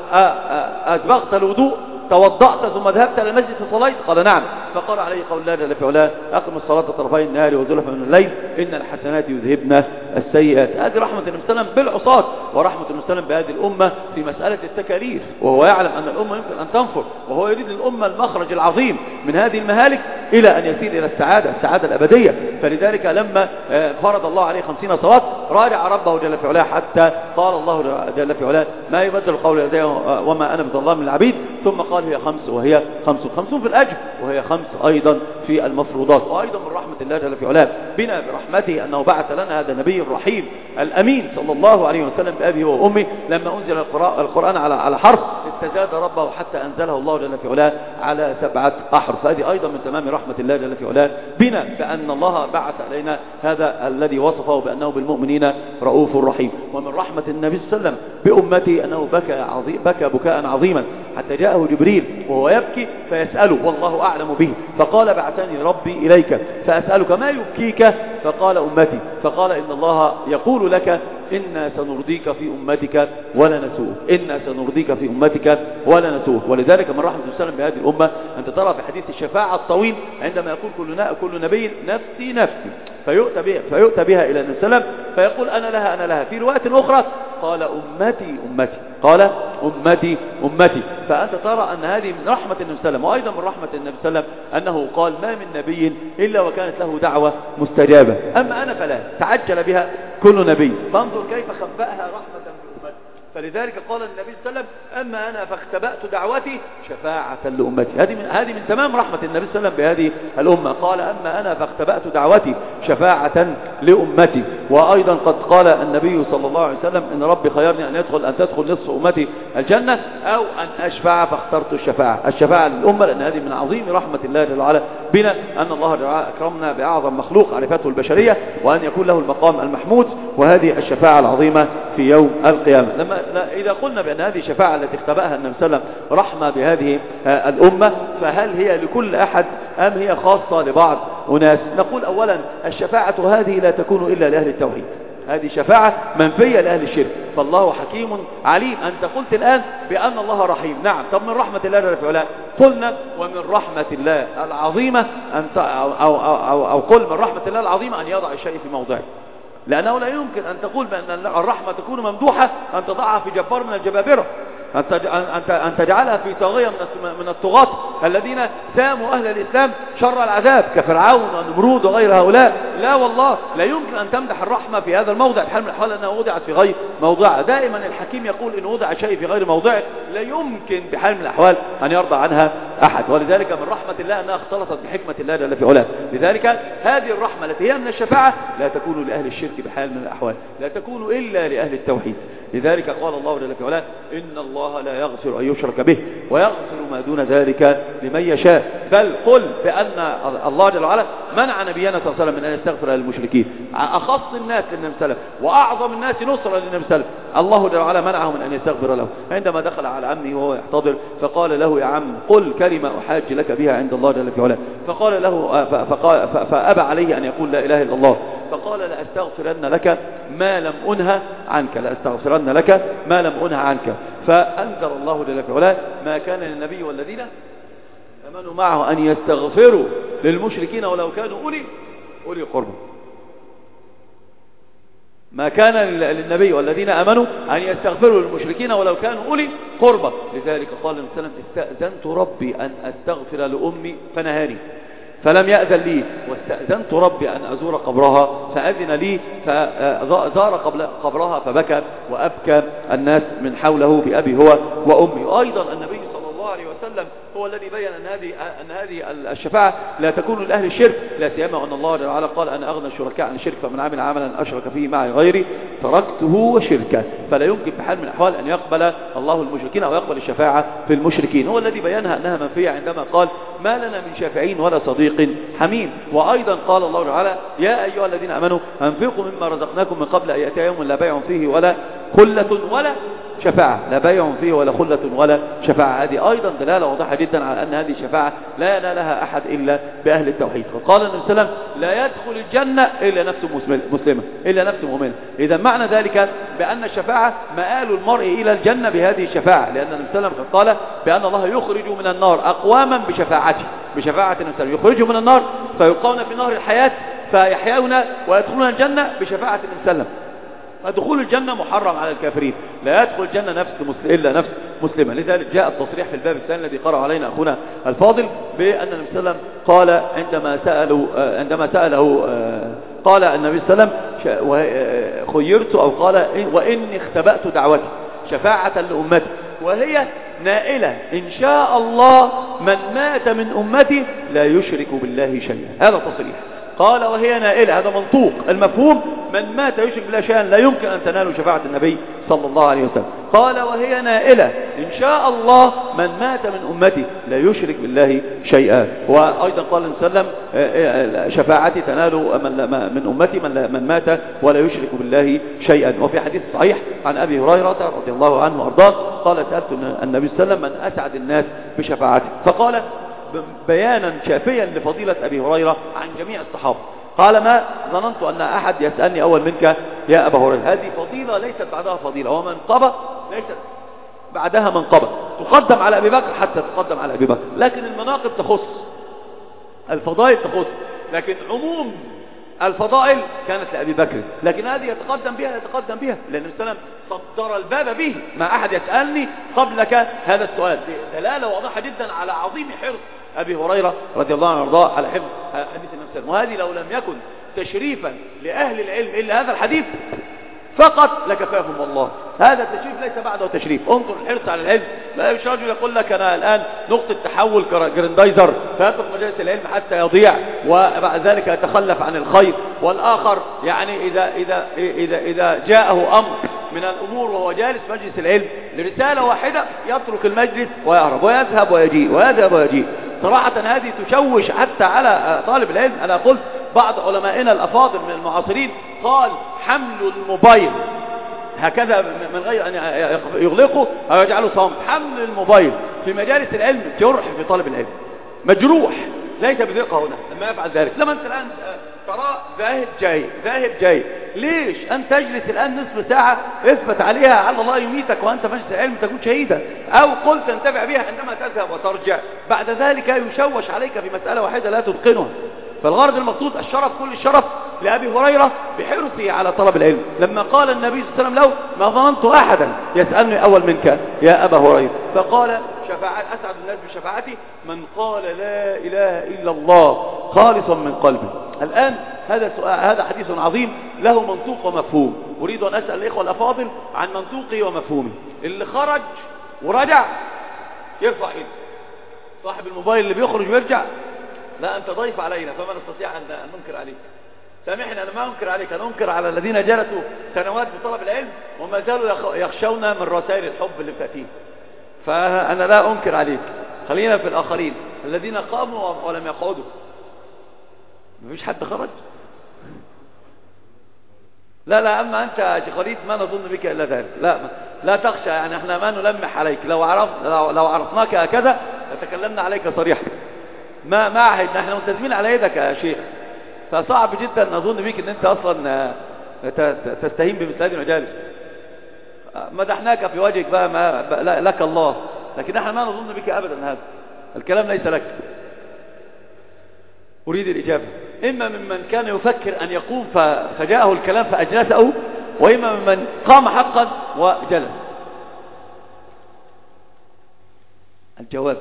أسبغت الوضوء توضأت ثم ذهبت إلى المسجد فصليت؟ قال نعم. فقرأ عليه قول الله جل في علاه أقم الصلاة طرفي النهار وزلفا من الليل إن الحسنات يذهبن السيئات. هذه رحمة النبي صلى الله عليه وسلم بالعصاة، ورحمة النبي صلى الله عليه وسلم بهذه الأمة في مسألة التكاليف، وهو يعلم أن الأمة يمكن أن تنفر، وهو يريد للأمة المخرج العظيم من هذه المهالك إلى أن يسير إلى السعادة، السعادة الأبدية. فلذلك لما فرض الله عليه خمسين صلاة راجع ربه جل في علاه، حتى قال الله جل في علاه ما يبدل القول لدي وما أنا بظلام للعبيد. ثم قال هي خمس وهي خمس، خمسون في الأجر وهي خمس أيضا في المفروضات. وأيضا من رحمة الله جل في علاه بنا برحمته أنه بعث لنا هذا النبي الرحيم الأمين صلى الله عليه وسلم بأبيه وأمه. لما أنزل القرآن على على حرف استزاد ربه حتى أنزله الله جل في علاه على سبعة أحرف. هذه أيضا من تمام رحمة الله جل في علاه بنا، بأن الله بعث علينا هذا الذي وصفه بأنه بالمؤمنين رؤوف رحيم. ومن رحمة النبي صلى الله عليه وسلم بأمته أنه بكى عظيم بكى بكاء عظيما حتى جاءه جبريل وهو يبكي فيسأله والله أعلم به، فقال بعثني ربي إليك فأسألك ما يبكيك؟ فقال أمتي. فقال إن الله يقول لك إنا سنرضيك في أمتك ولا نسوء، إنا سنرضيك في أمتك ولا نسوء. ولذلك من رحمة الله بهذه الأمة أنت ترى في حديث الشفاعة الطويل عندما يقول كل كل نبي نفسي نفسي فيؤتى بها, فيؤتى بها إلى النبي صلى الله عليه وسلم فيقول أنا لها أنا لها. في رواية أخرى قال أمتي أمتي قال أمتي أمتي. فأنت ترى أن هذه من رحمة النبي صلى الله عليه وسلم. وأيضا من رحمة النبي صلى الله عليه وسلم أنه قال ما من نبي إلا وكانت له دعوة مستجابة، أما أنا فلا، تعجل بها كل نبي. فانظر كيف خبأها رحمة بأمتي. فلذلك قال النبي صلى الله عليه وسلم أما أنا فاختبأت دعوتي شفاعة لأمتي. هذه من هذه من تمام رحمة النبي صلى الله عليه وسلم بهذه الأمة. قال أما أنا فاختبأت دعوتي شفاعة لأمتي. وأيضا قد قال النبي صلى الله عليه وسلم إن ربي خيرني أن يدخل أن تدخل نصف أمتي الجنة أو أن أشفع فاخترت الشفاعة الشفاعة للأمة، لأن هذه من عظيم رحمة الله جل وعلا بنا أن الله جل وعلا أكرمنا بأعظم مخلوق عرفته البشرية وأن يكون له المقام المحمود، وهذه الشفاعة العظيمة في يوم القيامة. لما إذا قلنا بأن هذه الشفاعة التي اختبأها النبي صلى الله عليه وسلم رحمة بهذه الأمة، فهل هي لكل أحد أم هي خاصة لبعض أناس؟ نقول أولا الشفاعة هذه لا تكون إلا لأهل التوحيد، هذه شفاعة منفية لأهل الشرك. فالله حكيم عليم. أنت قلت الآن بأن الله رحيم، نعم. طب من رحمة الله جل في علاه قلنا ومن رحمة الله العظيمة أن أو, أو, أو, أو قل من رحمة الله العظيمة أن يضع الشيء في موضعه، لأنه لا يمكن أن تقول بأن الرحمة تكون ممدوحة أن تضعها في جبار من الجبابرة، أن تجعلها في طاغية من الطغاة الذين ساموا أهل الإسلام شر العذاب كفرعون ونمرود وغير هؤلاء. لا والله، لا يمكن أن تمدح الرحمة في هذا الموضع بحال من الأحوال أنها وضعت في غير موضعها. دائما الحكيم يقول إن وضع شيء في غير موضعه لا يمكن بحال من الأحوال أن يرضى عنها أحد. ولذلك من رحمة الله أنها اختلطت بحكمة الله جل في علاه. لذلك هذه الرحمة التي هي من الشفاعة لا تكون لأهل الشرك بحال من الأحوال، لا تكون إلا لأهل التوحيد. لذلك قال الله جل في علاه إن الله لا يغفر أن يشرك به ويغفر ما دون ذلك لمن يشاء. بل قل بأن الله جل وعلا منع نبينا صلى الله عليه وسلم من أن يستغفر للمشركين، أخص الناس للنبي صلى الله عليه وسلم وأعظم الناس نصرا للنبي صلى الله عليه وسلم. الله جل وعلا منعه من أن يستغفر له عندما دخل على عمه وهو يحتضر فقال له يا عم قل كلمة أحاج لك بها عند الله جل في علاه، فقال له فقال فأبى عليه أن يقول لا إله إلا الله، فقال لأستغفرن لك ما لم أنهى عنك، لأستغفرن لك ما لم أنهى عنك. فأنزل الله جل في علاه ما كان للنبي والذين آمنوا معه أن يستغفروا للمشركين ولو كانوا أولي أولي قربى. ما كان للنبي والذين آمنوا أن يستغفروا للمشركين ولو كانوا أولي قربى. لذلك قال النبي صلى الله عليه وسلم استأذنت ربي أن أستغفر لأمي فنهاني فلم يأذن لي، واستأذنت ربي أن أزور قبرها فأذن لي فزار قبرها فبكى وأبكى الناس من حوله بأبي هو وأمي. وأيضا النبي صلى الله عليه وسلم هو الذي بين أن هذه أن هذه الشفاعة لا تكون لأهل الشرك، لا سيما أن الله جل وعلا قال أنا أغنى الشركاء عن الشرك فمن عمل عملا أشرك فيه معي غيري تركته وشركه. فلا يمكن بحال من الأحوال أن يقبل الله المشركين أو يقبل الشفاعة في المشركين. هو الذي بينها أنها منفية عندما قال ما لنا من شافعين ولا صديق حميم. وأيضا قال الله تعالى يا أيها الذين آمنوا أنفقوا مما رزقناكم من قبل أن يأتي يوم لا بيع فيه ولا خلة ولا شفاعة، لا بيع فيه ولا خلة ولا شفاعة. هذه أيضا دلالة واضحة جدا على أن هذه الشفاعة لا ينالها أحد إلا بأهل التوحيد. وقال النبي صلى الله عليه وسلم لا يدخل الجنة إلا نفس مسلمة إلا نفس مؤمنة. إذا معنى ذلك بأن الشفاعة مآل المرء إلى الجنة بهذه الشفاعة، لأن النبي صلى الله عليه وسلم قال بأن الله يخرج من النار أقواما بشفاعته، بشفاعة النبي صلى الله عليه وسلم يخرجهم من النار فيلقون في نهر الحياة فيحيون ويدخلون الجنة بشفاعة النبي صلى الله عليه وسلم. فدخول الجنة محرم على الكافرين، لا يدخل الجنة نفس مسلم إلا نفس مسلمة. لذلك جاء التصريح في الباب الثاني الذي قرأ علينا أخونا الفاضل بأن النبي صلى الله عليه وسلم قال عندما سأله عندما سأله قال النبي صلى الله عليه وسلم خيرت أو قال وإني اختبأت دعوتي شفاعة لأمتي وهي نائلة إن شاء الله من مات من أمتي لا يشرك بالله شيئا. هذا تصريح. قال وهي نائلة، هذا منطوق المفهوم من مات يشرك بالله شيئا لا يمكن أن تنالوا شفاعة النبي صلى الله عليه وسلم. قال وهي نائلة إن شاء الله من مات من أمتي لا يشرك بالله شيئا. وأيضا قال صلى الله عليه وسلم شفاعتي تنال من أمتي من مات ولا يشرك بالله شيئا. وفي حديث صحيح عن أبي هريرة رضي الله عنه وأرضاه قال سألت النبي صلى الله عليه وسلم من أسعد الناس بشفاعته، فقال بيانا شافيا لفضيلة أبي هريرة عن جميع الصحابة قال ما ظننت أن أحد يسألني أول منك يا أبا هريرة. هذه فضيلة ليست بعدها فضيلة، ومنقبة ليست بعدها منقبة، تقدم على أبي بكر حتى تقدم على أبي بكر، لكن المناقب تخص، الفضائل تخص، لكن عموم الفضائل كانت لأبي بكر، لكن هذه يتقدم بها يتقدم بها لأن النبي صلى الله عليه وسلم صدر الباب به ما أحد يسألني قبلك هذا السؤال. دلالة واضحة جدا على عظيم حرص أبي هريرة رضي الله عنه وارضاه على حفظ حديث النبي صلى الله عليه وسلم. وهذه لو لم يكن تشريفا لأهل العلم إلا هذا الحديث فقط لكفاهم والله. هذا التشريف ليس بعده تشريف. انظر الحرص على العلم. لا مش رجل يقول لك أنا الآن نقطة تحول جريندايزر فيترك مجالس العلم حتى يضيع وبعد ذلك يتخلف عن الخير، والآخر يعني إذا, إذا, إذا, إذا جاءه أمر من الأمور وهو جالس مجلس العلم لرسالة واحدة يترك المجلس ويهرب ويذهب ويجيء ويذهب ويجيء. صراحة هذه تشوش حتى على طالب العلم. أنا قلت بعض علمائنا الأفاضل من المعاصرين قال حمل الموبايل هكذا من غير أن يغلقه أو يجعله صامت، حمل الموبايل في مجالس العلم جرح في طالب العلم، مجروح ليس بثقة هنا لما يفعل ذلك. لما أنت الآن ترى ذاهب جاي ذاهب جاي، ليش أن تجلس الآن نصف ساعة اثبت عليها على الله يميتك وأنت مجلس العلم تكون شهيدا، أو قل تنتفع بها عندما تذهب وترجع بعد ذلك يشوش عليك في مسألة واحدة لا تتقنها. فالغرض المقصود الشرف، كل الشرف لأبي هريرة بحرصه على طلب العلم. لما قال النبي صلى الله عليه وسلم له ما ظننت أحدا يسألني أول منك يا أبا هريرة، فقال شفاعة أسعد الناس بشفاعتي من قال لا إله إلا الله خالصا من قلبه. الآن هذا سؤال، هذا حديث عظيم له منطوق ومفهوم. أريد أن أسأل الإخوة الأفاضل عن منطوقي ومفهومي. اللي خرج ورجع يرفع إيده، صاحب الموبايل اللي بيخرج ويرجع، لا أنت ضيف علينا فما نستطيع أن ننكر عليك. سامحني أنا ما أنكر عليك، أنا أنكر على الذين جلسوا سنوات في طلب العلم وما زالوا يخشون من رسائل الحب اللي بتأتيه. فأنا لا أنكر عليك، خلينا في الآخرين الذين قاموا ولم يقعدوا. مفيش حد خرج؟ لا لا أما أنت يا شيخ وليد ما نظن بك إلا ذلك. لا لا تخشى، يعني احنا ما نلمح عليك. لو عرف لو, لو عرفناك هكذا لتكلمنا عليك صريحا. ما ما عهدنا، احنا ملتزمين على يدك يا شيخ، فصعب جدا نظن بك ان انت اصلا تستهين بمثل هذه المجالس. مدحناك في وجهك بقى ما لك الله، لكن احنا ما نظن بك ابدا. هذا الكلام ليس لك. اريد الاجابه، اما ممن كان يفكر ان يقوم فجاءه الكلام فاجلسه، واما ممن قام حقا وجلس. الجواب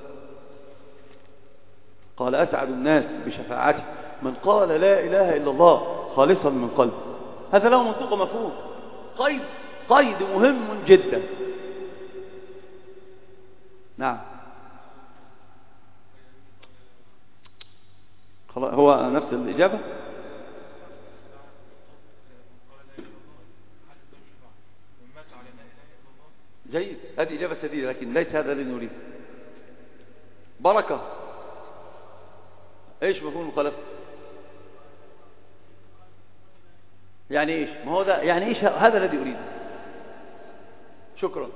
قال اسعد الناس بشفاعته من قال لا اله الا الله خالصا من قلبه. هذا له منطق مفهوم. قيد قيد مهم جدا. نعم هو نفس الإجابة. جيد، هذه إجابة سديدة، لكن ليس هذا الذي نريد. بركة، ايش مفهوم المخالفة؟ يعني ايش؟ ما هو ده يعني ايش؟ هذا الذي اريد. شكرا.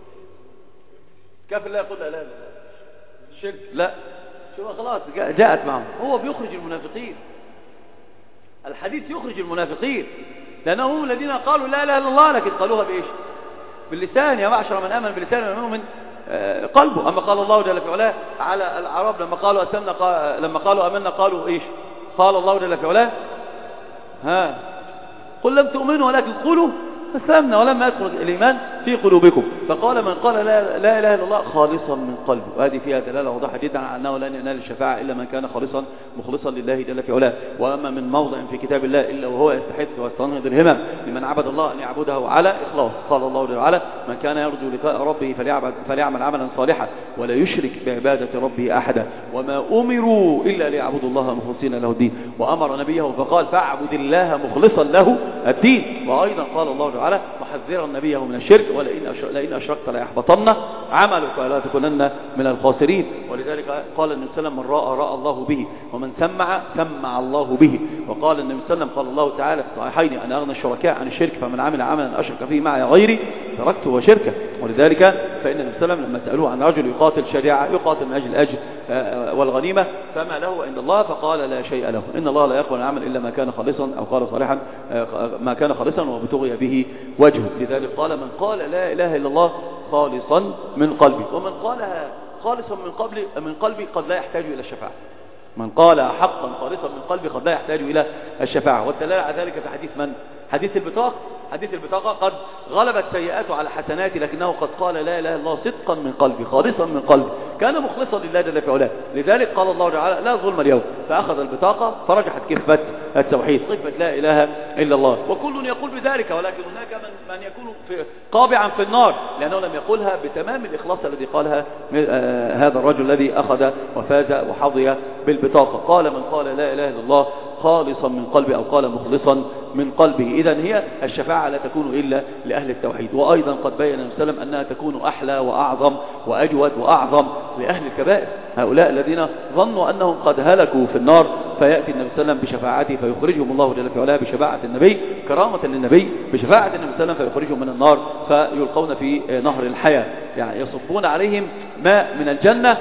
كافر لا يقول لا لا لا شرك لا، شو خلاص جاءت معه. هو بيخرج المنافقين، الحديث يخرج المنافقين، لأنهم هم الذين قالوا لا اله الا الله لكن قالوها بايش؟ باللسان. يا معشر من امن باللسان ومن من قلبه. اما قال الله جل في علاه على العرب لما قالوا اسلمنا قال لما قالوا امنا قالوا ايش؟ قال الله جل في علاه ها قل لم تؤمنوا ولكن قولوا اسلمنا ولما يدخل الايمان في قلوبكم. فقال من قال لا, لا اله الا الله خالصا من قلبه، وهذه فيها دلاله واضحه جدا على انه لن ينال الشفاعه الا من كان خالصا مخلصا لله جل في علاه. واما من موضع في كتاب الله الا وهو يستحث ويستنهض الهمم لمن عبد الله ان يعبده على اخلاص. قال الله جل وعلا من كان يرجو لقاء ربه فليعبد فليعمل عملا صالحا ولا يشرك بعباده ربه احدا وما امروا الا ليعبدوا الله مخلصين له الدين. وامر نبيه فقال فاعبد الله مخلصا له الدين. وايضا قال الله جل وعلا محذرا نبيه من الشرك ولئن أشركت ليحبطن عملك ولا تكونن من الخاسرين. ولذلك قال النبي صلى الله عليه وسلم من رأى رأى الله به ومن سمع سمع الله به. وقال النبي صلى الله عليه وسلم قال الله تعالى في الصحيحين أنا أغنى الشركاء عن الشرك فمن عمل عملا أشرك فيه معي غيري تركته وشركه. ولذلك فإن النبي صلى الله عليه وسلم لما سألوه عن رجل يقاتل شريعة يقاتل من أجل الأجر والغنيمة فما له عند الله فقال لا شيء له إن الله لا يقبل العمل إلا ما كان خالصا أو قال صالحا ما كان خالصا وابتغي به وجهه. لذلك قال من قال لا إله إلا الله خالصا من قلبي. ومن قالها خالصا من قلبي من قلبي قد لا يحتاج إلى الشفاعة. من قال حقا خالصا من قلبي قد لا يحتاج إلى الشفاعة. والدلالة على ذلك في حديث من؟ حديث البطاقة. حديث البطاقة قد غلبت سيئاته على حسناته لكنه قد قال لا إله إلا الله صدقا من قلبي خالصا من قلبي كان مخلصا لله جل في علاه. لذلك قال الله تعالى لا ظلم اليوم فأخذ البطاقة فرجحت كفة التوحيد كفة لا إله إلا الله. وكل يقول بذلك ولكن هناك من, من يكون في قابعا في النار لأنه لم يقولها بتمام الإخلاص الذي قالها هذا الرجل الذي أخذ وفاز وحظي بالبطاقة. قال من قال لا إله إلا الله خالصا من قلبه أو قال مخلصا من قلبه. إذن هي الشفاعة لا تكون إلا لأهل التوحيد. وأيضا قد بين النبي صلى الله عليه وسلم أنها تكون أحلى وأعظم وأجود وأعظم لأهل الكبائر هؤلاء الذين ظنوا أنهم قد هلكوا في النار فيأتي النبي صلى الله عليه وسلم بشفاعته فيخرجهم الله جل في علاه بشفاعة النبي كرامة للنبي بشفاعة النبي صلى الله عليه وسلم فيخرجهم من النار فيلقون في نهر الحياة يعني يصبون عليهم ماء من الجنة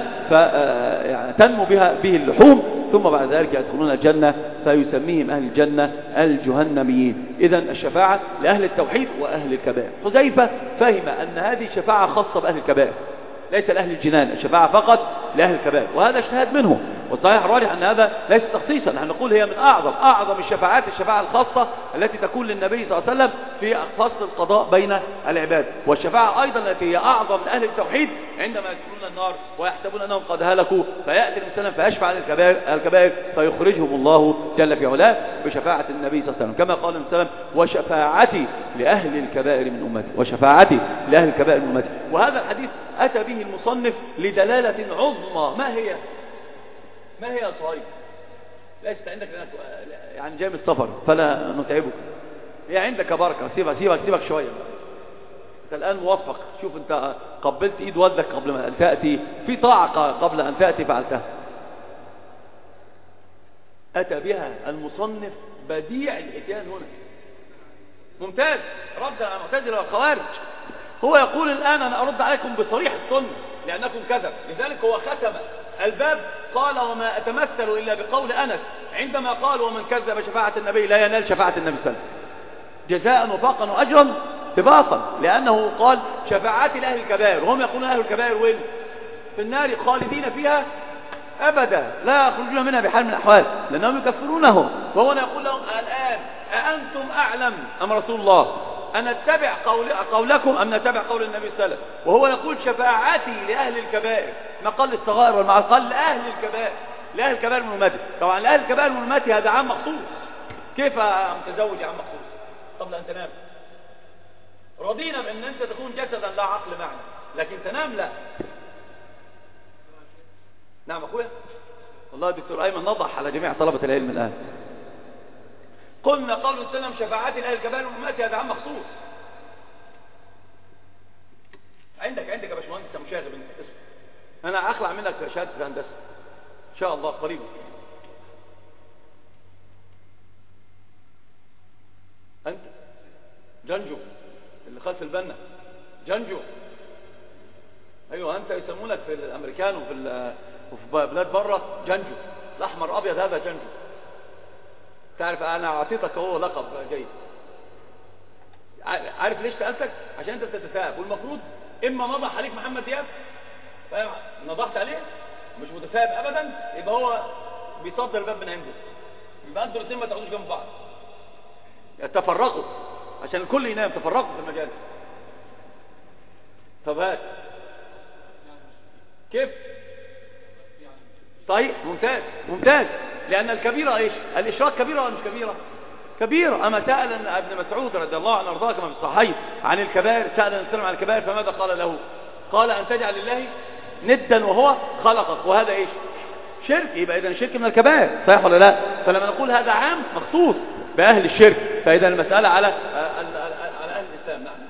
فتنمو بها به اللحوم ثم بعد ذلك يدخلون الجنة فيسميهم أهل الجنة الجهنميين. إذن الشفاعة لأهل التوحيد وأهل الكبائر. حذيفة فهم أن هذه شفاعة خاصة بأهل الكبائر ليس لأهل الجنان الشفاعة فقط لأهل الكبائر وهذا اجتهاد منه والصحيح الراجح أن هذا ليس تخصيصا، نحن نقول هي من أعظم أعظم الشفاعات الشفاعة الخاصة التي تكون للنبي صلى الله عليه وسلم في فصل القضاء بين العباد، والشفاعة أيضا التي هي أعظم من أهل التوحيد عندما يدخلون النار ويحسبون أنهم قد هلكوا، فيأتي النبي صلى الله عليه وسلم فيشفع للكبائر الكبائر فيخرجهم الله جل في علاه بشفاعة النبي صلى الله عليه وسلم، كما قال النبي صلى الله عليه وسلم وشفاعتي لأهل الكبائر من أمتي، وشفاعتي لأهل الكبائر من أمتي. وهذا الحديث أتى به المصنف لدلالة عظمى. ما هي ما هي يا صهيب؟ ليست عندك يعني جاي من السفر فلا نتعبك، هي عندك بركة، سيبك سيبك سيبك شوية. أنت الآن موفق، شوف أنت قبلت إيد والدك قبل ما تأتي، في طاعة قبل أن تأتي فعلتها. أتى بها المصنف بديع الإتيان هنا، ممتاز، رد على المعتزلة والخوارج. هو يقول الآن أنا أرد عليكم بصريح السنة لأنكم كذب، لذلك هو ختم الباب قال وما أتمثل إلا بقول أنس عندما قال ومن كذب شفاعة النبي لا ينال شفاعة النبي صلى الله عليه وسلم، جزاء وفاقا وأجرا طباقا، لأنه قال شفاعات لأهل الكبائر، وهم يقولون أهل الكبائر وين؟ في النار خالدين فيها أبدا لا يخرجون منها بحال من الأحوال لأنهم يكفرونه. وهو يقول لهم الآن أأنتم أعلم أم رسول الله أن نتبع قول قولكم أم نتبع قول النبي صلى الله عليه وسلم؟ وهو يقول شفاعتي لأهل الكبائر، ما قال الصغائر والمعاصي، قال لأهل الكبائر، لأهل الكبائر من أمتي. طبعا لأهل الكبائر من أمتي هذا عام مخصوص، كيف متزوج عام مخصوص قبل أن تنام؟ رضينا بأن أنت تكون جسدا لا عقل معنا، لكن تنام لا. نعم أخويا، والله دكتور أيمن نضح على جميع طلبة العلم الآن. قلنا قول السلام شفاعات لأهل الكبائر من أمتي هذا عام مخصوص. عندك عندك يا باشمهندس مشاغب انت، أنا أخلع منك شهادة الهندسة إن شاء الله قريبا. أنت جنجو اللي خلف البنا، جنجو، أيوة أنت يسمونك في الأمريكان وفي وفي بلاد بره جنجو، الأحمر أبيض هذا جنجو. تعرف أنا أعطيتك هو لقب جيد. عارف ليش سألتك؟ عشان أنت بتتثاءب، والمفروض إما نضح عليك محمد دياب فاهم، نضحت عليه مش متثاءب أبدا، يبقى هو بيصدر الباب من عنده، يبقى أنتوا الاثنين ما تاخدوش جنب بعض، تفرقوا عشان الكل ينام، تفرقوا في المجال. طب هات كيف؟ صحيح، ممتاز ممتاز، لأن الكبيرة إيش؟ الإشراك كبيرة ولا مش كبيرة؟ كبيرة. أما سأل ابن مسعود رضي الله عنه وارضاه كما في الصحيح عن الكبائر، سأل النبي عن الكبائر فماذا قال له؟ قال أن تجعل لله ندا وهو خلقك، وهذا إيش؟ شرك. يبقى إذن الشرك من الكبائر، صحيح ولا لا؟ فلما نقول هذا عام مخصوص بأهل الشرك، فإذا المسألة على على أهل الإسلام. نعم.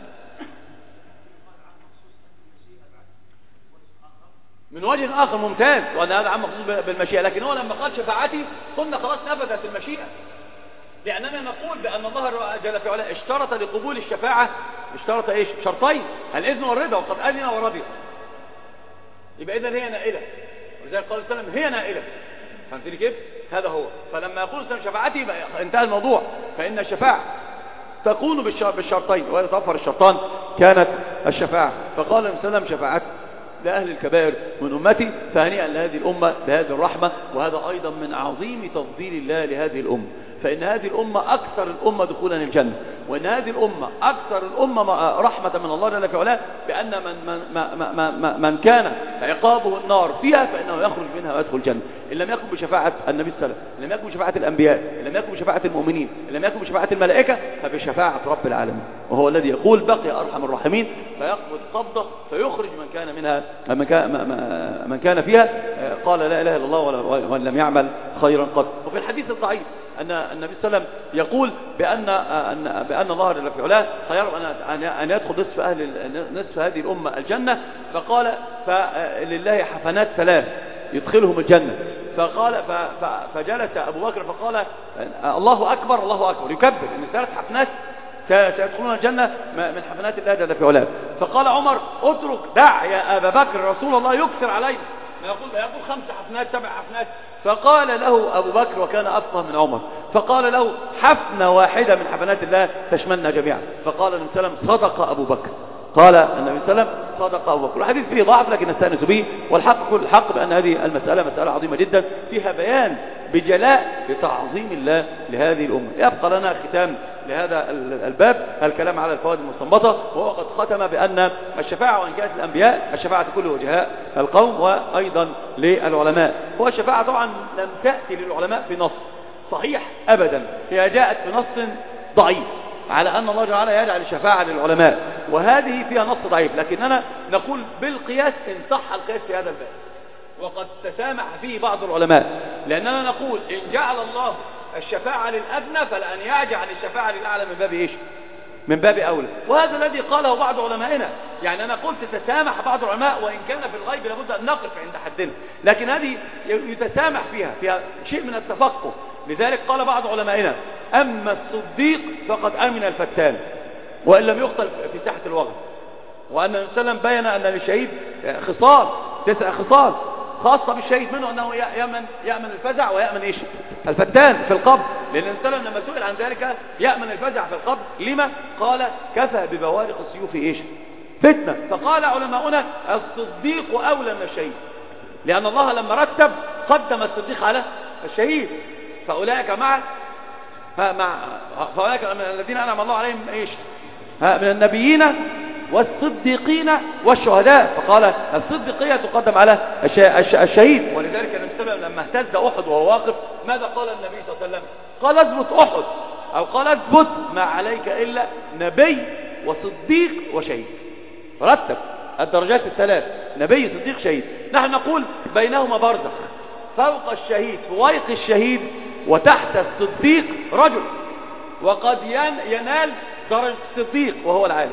من وجه آخر ممتاز، وأن هذا عام مخصوص بالمشيئة، لكن هو لما قال شفاعتي قلنا خلاص نفذت المشيئة، لأننا نقول بأن الله جل في علاه اشترط لقبول الشفاعة، اشترط إيش؟ شرطين، الإذن والرضا، وقد أذن ورضي. يبقى إذن هي نائلة، ولذلك قال السلام هي نائلة. فهمتني كيف؟ هذا هو. فلما يقول السلام شفاعتي يبقى انتهى الموضوع، فإن الشفاعة تكون بالشرطين، وإذا توفر الشرطان كانت الشفاعة. فقال السلام شفاعتي لأهل الكبائر من أمتي، فهنيئا لهذه الأمة بهذه الرحمة. وهذا أيضا من عظيم تفضيل الله لهذه الأمة، فإن هذه الأمة أكثر الأمة دخولا الجنة، وإن هذه الأمة أكثر الأمة رحمة من الله جل في علاه، بأن من, من, من, من, من كان عقابه النار فيها فإنه يخرج منها ويدخل الجنة، إن لم يكن بشفاعة النبي صلى الله عليه وسلم، إن لم يكن بشفاعة الأنبياء، إن لم يكن بشفاعة المؤمنين، إن لم يكن بشفاعة الملائكة، فبشفاعة رب العالمين. وهو الذي يقول بقي أرحم الراحمين، فيقبض قبضة فيخرج من كان منها من كان, من كان فيها قال لا إله إلا الله وإن لم يعمل خيرا قط. وفي الحديث الضعيف أن النبي صلى الله عليه وسلم يقول بأن أن بأن الله جل في علاه خير أن أن يدخل نصف أهل نصف هذه الأمة الجنة، فقال فلله حفنات ثلاث يدخلهم الجنة، فقال فجلس أبو بكر فقال الله أكبر الله أكبر، يكبر إن ثلاث حفنات سيدخلون الجنة من حفنات الله جل في علاه. فقال عمر اترك دع يا أبا بكر رسول الله يكثر علينا، يقول يقول خمس حفنات سبع حفنات. فقال له أبو بكر وكان أفقه من عمر، فقال له حفنة واحدة من حفنات الله تشملنا جميعا. فقال النبي صلى الله عليه وسلم صدق أبو بكر. قال النبي صلى الله عليه وسلم صدق أبو بكر. الحديث فيه ضعف لكن نستأنس به، والحق كل الحق بأن هذه المسألة مسألة عظيمة جدا فيها بيان بجلاء لتعظيم الله لهذه الأمة. يبقى لنا ختام لهذا الباب الكلام على الفوائد المستنبطة، وهو قد ختم بأن الشفاعة وإن كانت الأنبياء الشفاعة كل وجهاء القوم وأيضا للعلماء. هو الشفاعة طبعا لم تأتي للعلماء في نص صحيح أبدا، هي جاءت في نص ضعيف على أن الله جل وعلا يجعل الشفاعة للعلماء، وهذه فيها نص ضعيف، لكننا نقول بالقياس إن صح القياس في هذا الباب، وقد تسامح فيه بعض العلماء، لأننا نقول إن جعل الله الشفاعة للأدنى فلأن يجعل الشفاعة للأعلى من باب إيش؟ من باب أولى. وهذا الذي قاله بعض علمائنا، يعني أنا قلت تسامح بعض العلماء وإن كان في الغيب لابد أن نقف عند حدنا، لكن هذه يتسامح فيها فيها شيء من التفقه. لذلك قال بعض علمائنا أما الصديق فقد أمن الفتان وإن لم يقتل في ساحة الوغى، وأن النبي صلى الله عليه وسلم بين أن للشهيد خصال تسع خصال خاصة بالشهيد، منه أنه يأمن يأمن الفزع ويأمن إيش؟ الفتان في القبر، لأن النبي صلى الله عليه وسلم لما سئل عن ذلك يأمن الفزع في القبر لما؟ قال كفى ببوارق السيوف إيش؟ فتنة. فقال علماؤنا الصديق أولى من الشهيد، لأن الله لما رتب قدم الصديق على الشهيد، فأولئك مع مع فأولئك من الذين أنعم الله عليهم إيش؟ من النبيين والصديقين والشهداء، فقال الصديقية تقدم على الشهيد. ولذلك النبي صلى الله عليه وسلم لما اهتز أحد وهو واقف ماذا قال النبي صلى الله عليه وسلم؟ قال اثبت أحد، أو قال اثبت ما عليك إلا نبي وصديق وشهيد. رتب الدرجات الثلاث، نبي صديق شهيد. نحن نقول بينهما برزخ، فوق الشهيد فويق الشهيد وتحت الصديق رجل، وقد ينال درجة الصديق وهو العالم.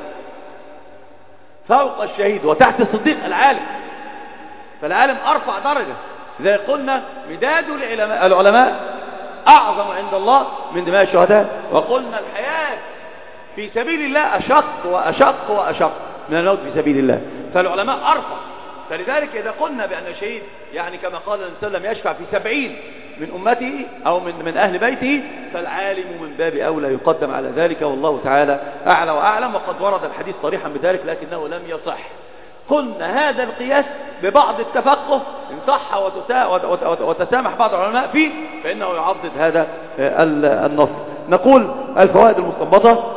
فوق الشهيد وتحت الصديق العالم، فالعالم أرفع درجة. إذا قلنا مداد العلماء أعظم عند الله من دماء الشهداء، وقلنا الحياة في سبيل الله أشق وأشق وأشق من الموت في سبيل الله، فالعلماء أرفع. فلذلك إذا قلنا بأن الشهيد يعني كما قال النبي صلى الله عليه وسلم يشفع في سبعين من أمته أو من من أهل بيته، فالعالم من باب أولى يقدم على ذلك، والله تعالى أعلى وأعلم. وقد ورد الحديث صريحا بذلك لكنه لم يصح. قلنا هذا القياس ببعض التفقه إن صح وتسامح بعض العلماء فيه فإنه يعضد هذا النص. نقول الفوائد المستنبطة: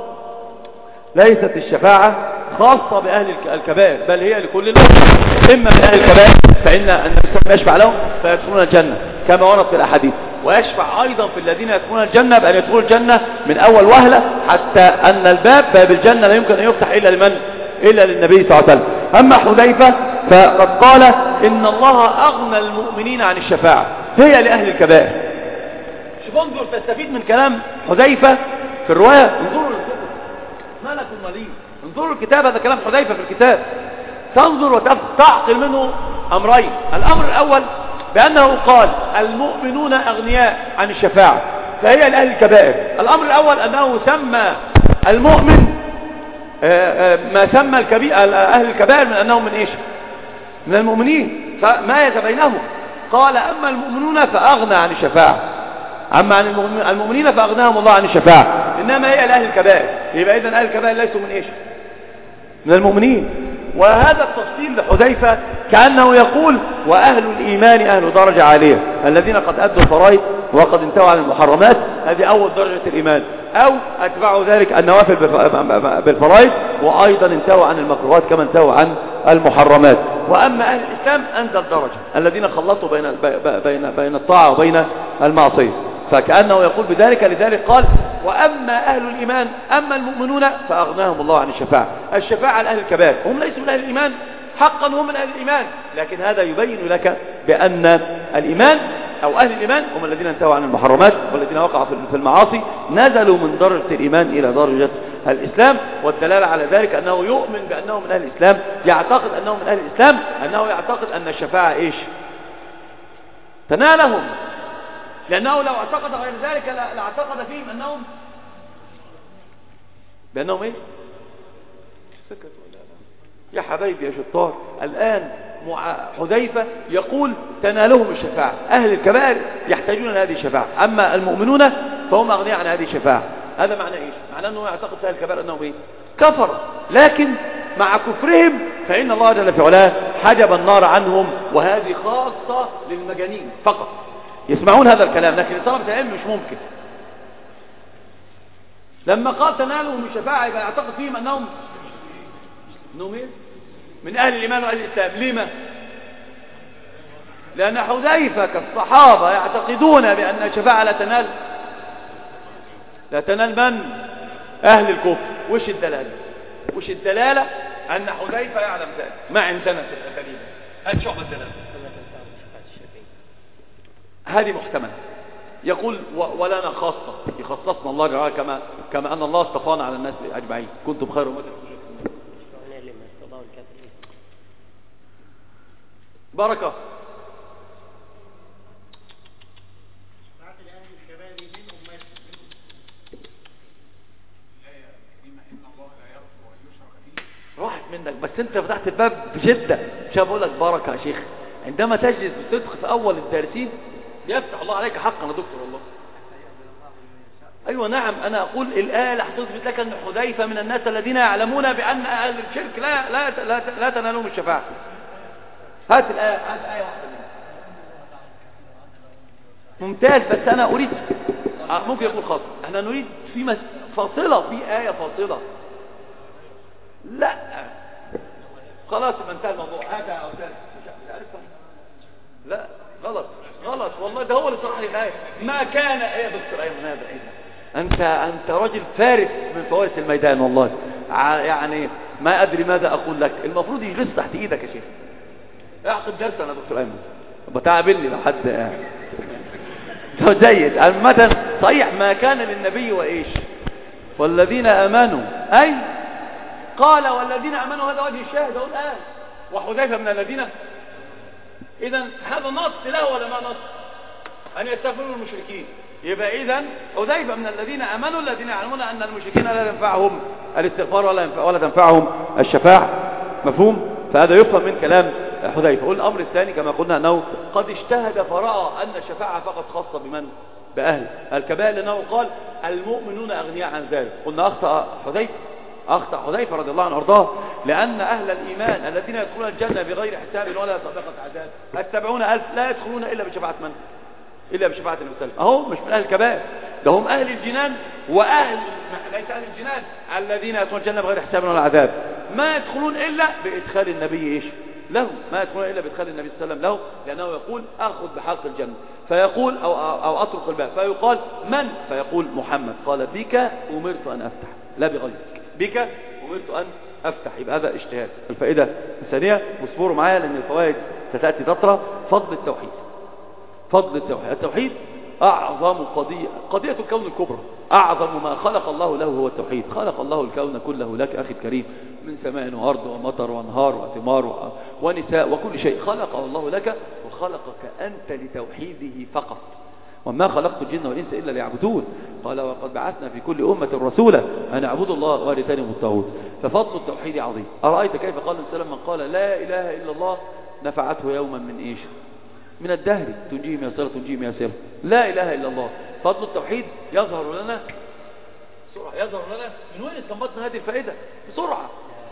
ليست الشفاعة خاصة بأهل الكبائر، بل هي لكل الأمة. إما من أهل الكبائر فإن النبي يشفع لهم فيدخلون الجنة كما ورد في الأحاديث، ويشفع أيضا في الذين يدخلون الجنة بأن يدخلوا الجنة من أول وهلة، حتى أن الباب باب الجنة لا يمكن أن يفتح إلا لمن؟ إلا للنبي صلى الله عليه وسلم. أما حذيفة فقد قال إن الله أغنى المؤمنين عن الشفاعة، هي لأهل الكبائر. شوف انظر تستفيد من كلام حذيفة في الرواية، انظروا للكتب ما لكم ولي، انظروا الكتاب، هذا كلام حذيفة في الكتاب، تنظر وتعقل منه أمرين. الأمر الأول بأنه قال المؤمنون أغنياء عن الشفاعة فهي لأهل الكبائر. الأمر الأول أنه سمى المؤمن ما سمى أهل الكبائر من أنهم من إيش؟ من المؤمنين، فما يتبينهم. قال أما المؤمنون فأغنى عن الشفاعة، أما عن المؤمنين فأغناهم الله عن الشفاعة، إنما هي لأهل الكبائر. يبقى إذن أهل الكبائر ليسوا من إيش؟ من المؤمنين. وهذا التفصيل لحذيفة كأنه يقول وأهل الإيمان أهل درجة عالية، الذين قد أدوا الفرائض وقد انتهوا عن المحرمات، هذه أول درجة الإيمان، أو أتبعوا ذلك النوافل بالفرائض وأيضا انتهوا عن المكروهات كما انتهوا عن المحرمات. وأما أهل الإسلام أنزل درجة، الذين خلطوا بين بين بين الطاعة وبين المعصية، فكأنه يقول بذلك. لذلك قال وأما أهل الإيمان أما المؤمنون فأغناهم الله عن الشفاعة. الشفاعة لأهل الكبائر، هم ليسوا من أهل الإيمان حقا، هم من أهل الإيمان، لكن هذا يبين لك بأن الإيمان أو أهل الإيمان هم الذين انتهوا عن المحرمات والذين وقعوا في المعاصي، نزلوا من درجة الإيمان إلى درجة الإسلام. والدلالة على ذلك أنه يؤمن بأنه من أهل الإسلام، يعتقد أنه من أهل الإسلام، أنه يعتقد أن الشفاعة إيش؟ تنالهم، لأنه لو اعتقد غير ذلك لاعتقد فيهم أنهم بأنهم إيه؟ يا حبايبي يا شطار، الآن حذيفة يقول تنالهم الشفاعة، أهل الكبائر يحتاجون لهذه الشفاعة، أما المؤمنون فهم أغنياء عن هذه الشفاعة. هذا معناه إيش؟ معناه أنه يعتقد أهل الكبائر أنهم إيه؟ كفر، لكن مع كفرهم فإن الله جل في علاه حجب النار عنهم، وهذه خاصة للمجانين فقط يسمعون هذا الكلام، لكن طلبة العلم مش ممكن. لما قال تنالهم الشفاعة يبقى يعتقد فيهم أنهم من أهل الإيمان وأهل الإسلام. لما؟ لأن حذيفة كالصحابة يعتقدون بأن الشفاعة لا تنال لا تنال من؟ أهل الكفر. وش الدلالة؟ وش الدلالة أن حذيفة يعلم ذلك؟ ما عندنا في الأساليب. هذه شعبة الدلالة، هذه محتملة. يقول ولنا خاصة، يخصصنا الله جل وعلا كما كما أن الله اصطفانا على الناس أجمعين. كنتم خير أمة. بركة. راحت منك، بس انت فتحت الباب بجدة. مش بقول لك بركة يا شيخ، عندما تجلس بصدق في اول الدارسين يفتح الله عليك حقا يا دكتور والله. ايوه نعم، انا اقول الآية هتثبت لك ان حذيفة من الناس الذين يعلمون بان اهل الشرك لا لا لا, لا تنالهم الشفاعة. هات الآية، هات آية واحدة ممتاز. بس انا اريد ممكن يقول خاص، احنا نريد في فاصلة، في آية فاصلة. لا خلاص ما انتهى الموضوع. هذا او ثالث لا غلط غلط والله، ده هو اللي صحح لي الآية. ما كان ايه يا دكتور ايمن هذا؟ ايه ده؟ انت انت راجل فارس من فوارس الميدان والله. يعني ما ادري ماذا اقول لك. المفروض يجلس تحت ايدك يا شيخ. اعقد درس انا دكتور ايمن بتعبني لو حد يعني. جيد. عامة صحيح ما كان للنبي وايش والذين امنوا، اي قال والذين امنوا، هذا وجه الشاهد اهو الان. وحذيفه من الذين، اذا هذا نص له ولا ما نص؟ ان يستغفروا المشركين. يبقى اذا حذيفه من الذين امنوا الذين يعلمون ان المشركين لا ينفعهم الاستغفار ولا ينفع ولا تنفعهم الشفاعه. مفهوم؟ فهذا يفهم من كلام حذيفه. والامر الثاني كما قلنا انه قد اجتهد فراى ان الشفاعه فقط خاصه بمن؟ باهل الكبائر، لانه قال المؤمنون اغنياء عن ذلك. قلنا اخطا حذيفه أخطأ حذيفة رضي الله عنه وارضاه، لأن أهل الإيمان الذين يدخلون الجنة بغير حساب ولا سابقة عذاب السبعون ألف لا يدخلون إلا بشفاعة من؟ إلا بشفاعة النبي صلى الله عليه وسلم. أهو مش من أهل الكبائر، ده هم أهل الجنان، وأهل ليس أهل الجنان الذين يدخلون الجنة بغير حساب ولا عذاب ما يدخلون إلا بإدخال النبي إيش له، ما يدخلون إلا بإدخال النبي صلى الله عليه وسلم له، لأنه يقول أخذ بحق الجنة، فيقول أو, أو, أو أطرق الباب فيقال من؟ فيقول محمد. قال بك أمرت أن أفتح لا بغيرك، بك أمرت أن أفتح. يبقى هذا اجتهاد. الفائدة الثانية، واصبروا معايا لأن الفوائد ستأتي تطرى. فضل التوحيد. فضل التوحيد. التوحيد أعظم قضية، قضية الكون الكبرى. أعظم ما خلق الله له هو التوحيد. خلق الله الكون كله لك أخي الكريم، من سماء وأرض ومطر وأنهار وثمار ونساء وكل شيء خلقه الله لك، وخلقك أنت لتوحيده فقط. وما خلقت الجن والإنس إلا ليعبدون. قال وقد بعثنا في كل أمة رسولا أن اعبدوا الله واجتنبوا الطاغوت. ففضل التوحيد عظيم. أرأيت كيف قال السلام من قال لا إله إلا الله نفعته يوما من إيش؟ من الدهر تنجيه من يسير تنجيه من يسير. لا إله إلا الله. فضل التوحيد يظهر لنا بسرعة، يظهر لنا من وين استنبطنا هذه الفائدة بسرعة.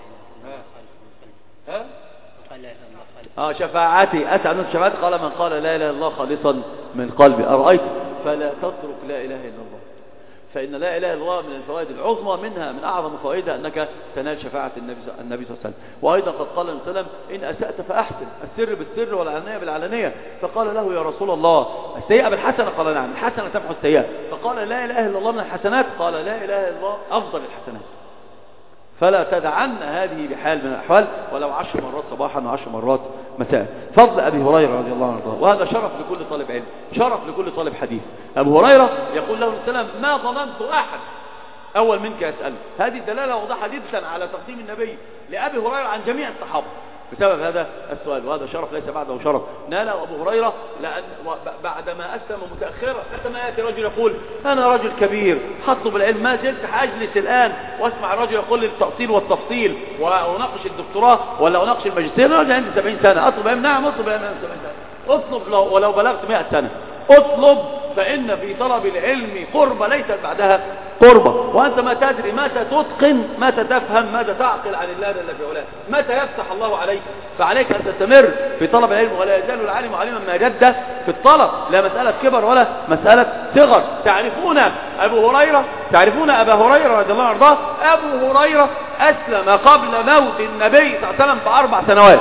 ها ها اه شفاعتي اسعد من شفاعتي. قال من قال لا اله الا الله خالصا من قلبي. ارايت؟ فلا تترك لا اله الا الله، فان لا اله الا الله من الفوائد العظمى، منها من اعظم فوائدها انك تنال شفاعه النبي النبي صلى الله عليه وسلم. وايضا قد قال النبي صلى الله عليه وسلم ان اسات فاحسن، السر بالسر والعلانيه بالعلانيه. فقال له يا رسول الله السيئه بالحسنه؟ قال نعم. الحسنه تمحو السيئه. فقال لا اله الا الله من الحسنات؟ قال لا اله الا الله افضل الحسنات. فلا تدعن هذه بحال من الأحوال، ولو عشر مرات صباحا وعشر مرات مساء. فضل أبي هريرة رضي الله عنه، وهذا شرف لكل طالب علم، شرف لكل طالب حديث. أبو هريرة يقول له السلام ما ظننت أحد أول منك يسأل. هذه الدلالة واضحة جدا على تقديم النبي لأبي هريرة عن جميع الصحابة بسبب هذا السؤال، وهذا شرف ليس بعده شرف ناله أبو هريرة، لأن بعدما أسلم متأخرا حتى ما يأتي رجل يقول أنا رجل كبير حطب العلم، ما زلت حاجلس الآن واسمع الرجل يقول لي التأصيل والتفصيل وأناقش الدكتوراه ولا أناقش الماجستير. أنا رجل عندي سبعين سنة أطلب علم. نعم اطلب علم عندي سبعين سنة، اطلب ولو بلغت مئة سنة، اطلب فإن في طلب العلم قربة ليست بعدها قربة. وأنت ما تدري متى تتقن، متى تفهم، متى تعقل عن الله جل في علاه، متى يفتح الله عليك. فعليك أن تستمر في طلب العلم، ولا يزال العالم عليما ما جد في الطلب، لا مسألة كبر ولا مسألة صغر. تعرفون أبو هريرة، تعرفون أبا هريرة رضي الله عنه، أبو هريرة أسلم قبل موت النبي صلى الله عليه وسلم بأربع سنوات،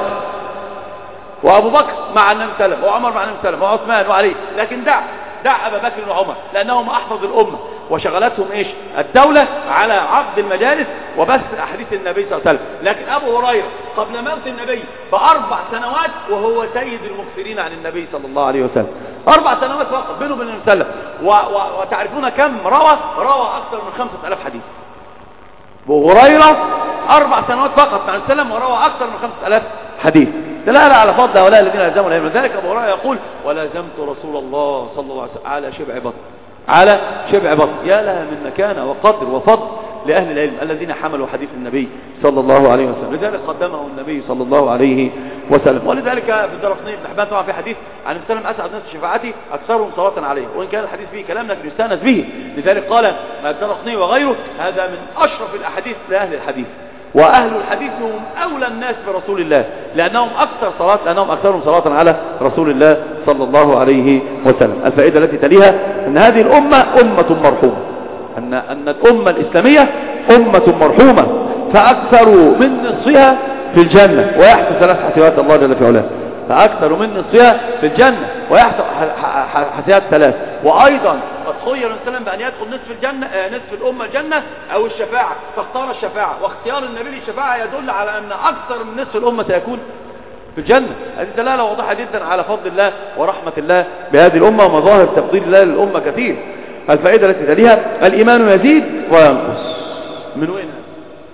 وأبو بكر مع النبي صلى الله عليه وسلم، وعمر مع النبي صلى الله عليه وسلم، وعثمان وعلي. لكن دع دع أبا بكر وعمر لأنهم أحفظ الأمة، وشغلتهم إيش؟ الدولة على عقد المجالس وبث أحاديث النبي صلى الله عليه وسلم. لكن أبو هريرة قبل موت النبي بأربع سنوات وهو سيد المكثرين عن النبي صلى الله عليه وسلم، أربع سنوات فقط بينه وبين النبي صلى الله عليه وسلم. و... و... وتعرفون كم روى؟ روى أكثر من خمسة آلاف حديث. أبو هريرة أربع سنوات فقط مع النبي وروى أكثر من خمسة آلاف حديث. دلالة على فضل هؤلاء الذين لازموا العلم. لذلك أبو هريرة يقول: ولازمت رسول الله صلى الله عليه وسلم على شبع بطن، على شبع بطن. يا لها من مكانة وقدر وفضل لأهل العلم الذين حملوا حديث النبي صلى الله عليه وسلم. لذلك قدمه النبي صلى الله عليه وسلم. ولذلك في الدرقطني بن حبان طبعا في حديث عن النبي صلى الله عليه وسلم: أسعد الناس شفاعتي أكثرهم صلاة عليه. وإن كان الحديث فيه كلام لكن يستأنس به. لذلك قال الدرقطني وغيره: هذا من أشرف الأحاديث لأهل الحديث، وأهل الحديث هم أولى الناس برسول الله لأنهم أكثر صلاة لأنهم أكثرهم صلاة على رسول الله صلى الله عليه وسلم. الفائدة التي تليها أن هذه الأمة أمة مرحومة، أن أن الأمة الإسلامية أمة مرحومة، فأكثر من نصفها في الجنة ويحصل ثلاث حسنات الله جل في علاه، فأكثر من نصفها في الجنة ويحصل حسنات ثلاث. وأيضا قد خير الإنسان بأن يدخل نصف الجنة نصف الأمة الجنة أو الشفاعة، فاختار الشفاعة. واختيار النبي للشفاعة يدل على أن أكثر من نصف الأمة سيكون في الجنة. هذه دلالة واضحة جدا على فضل الله ورحمة الله بهذه الأمة ومظاهر تفضيل الله للأمة كثير. الفائدة التي تليها: الإيمان يزيد وينقص. من وين هذا؟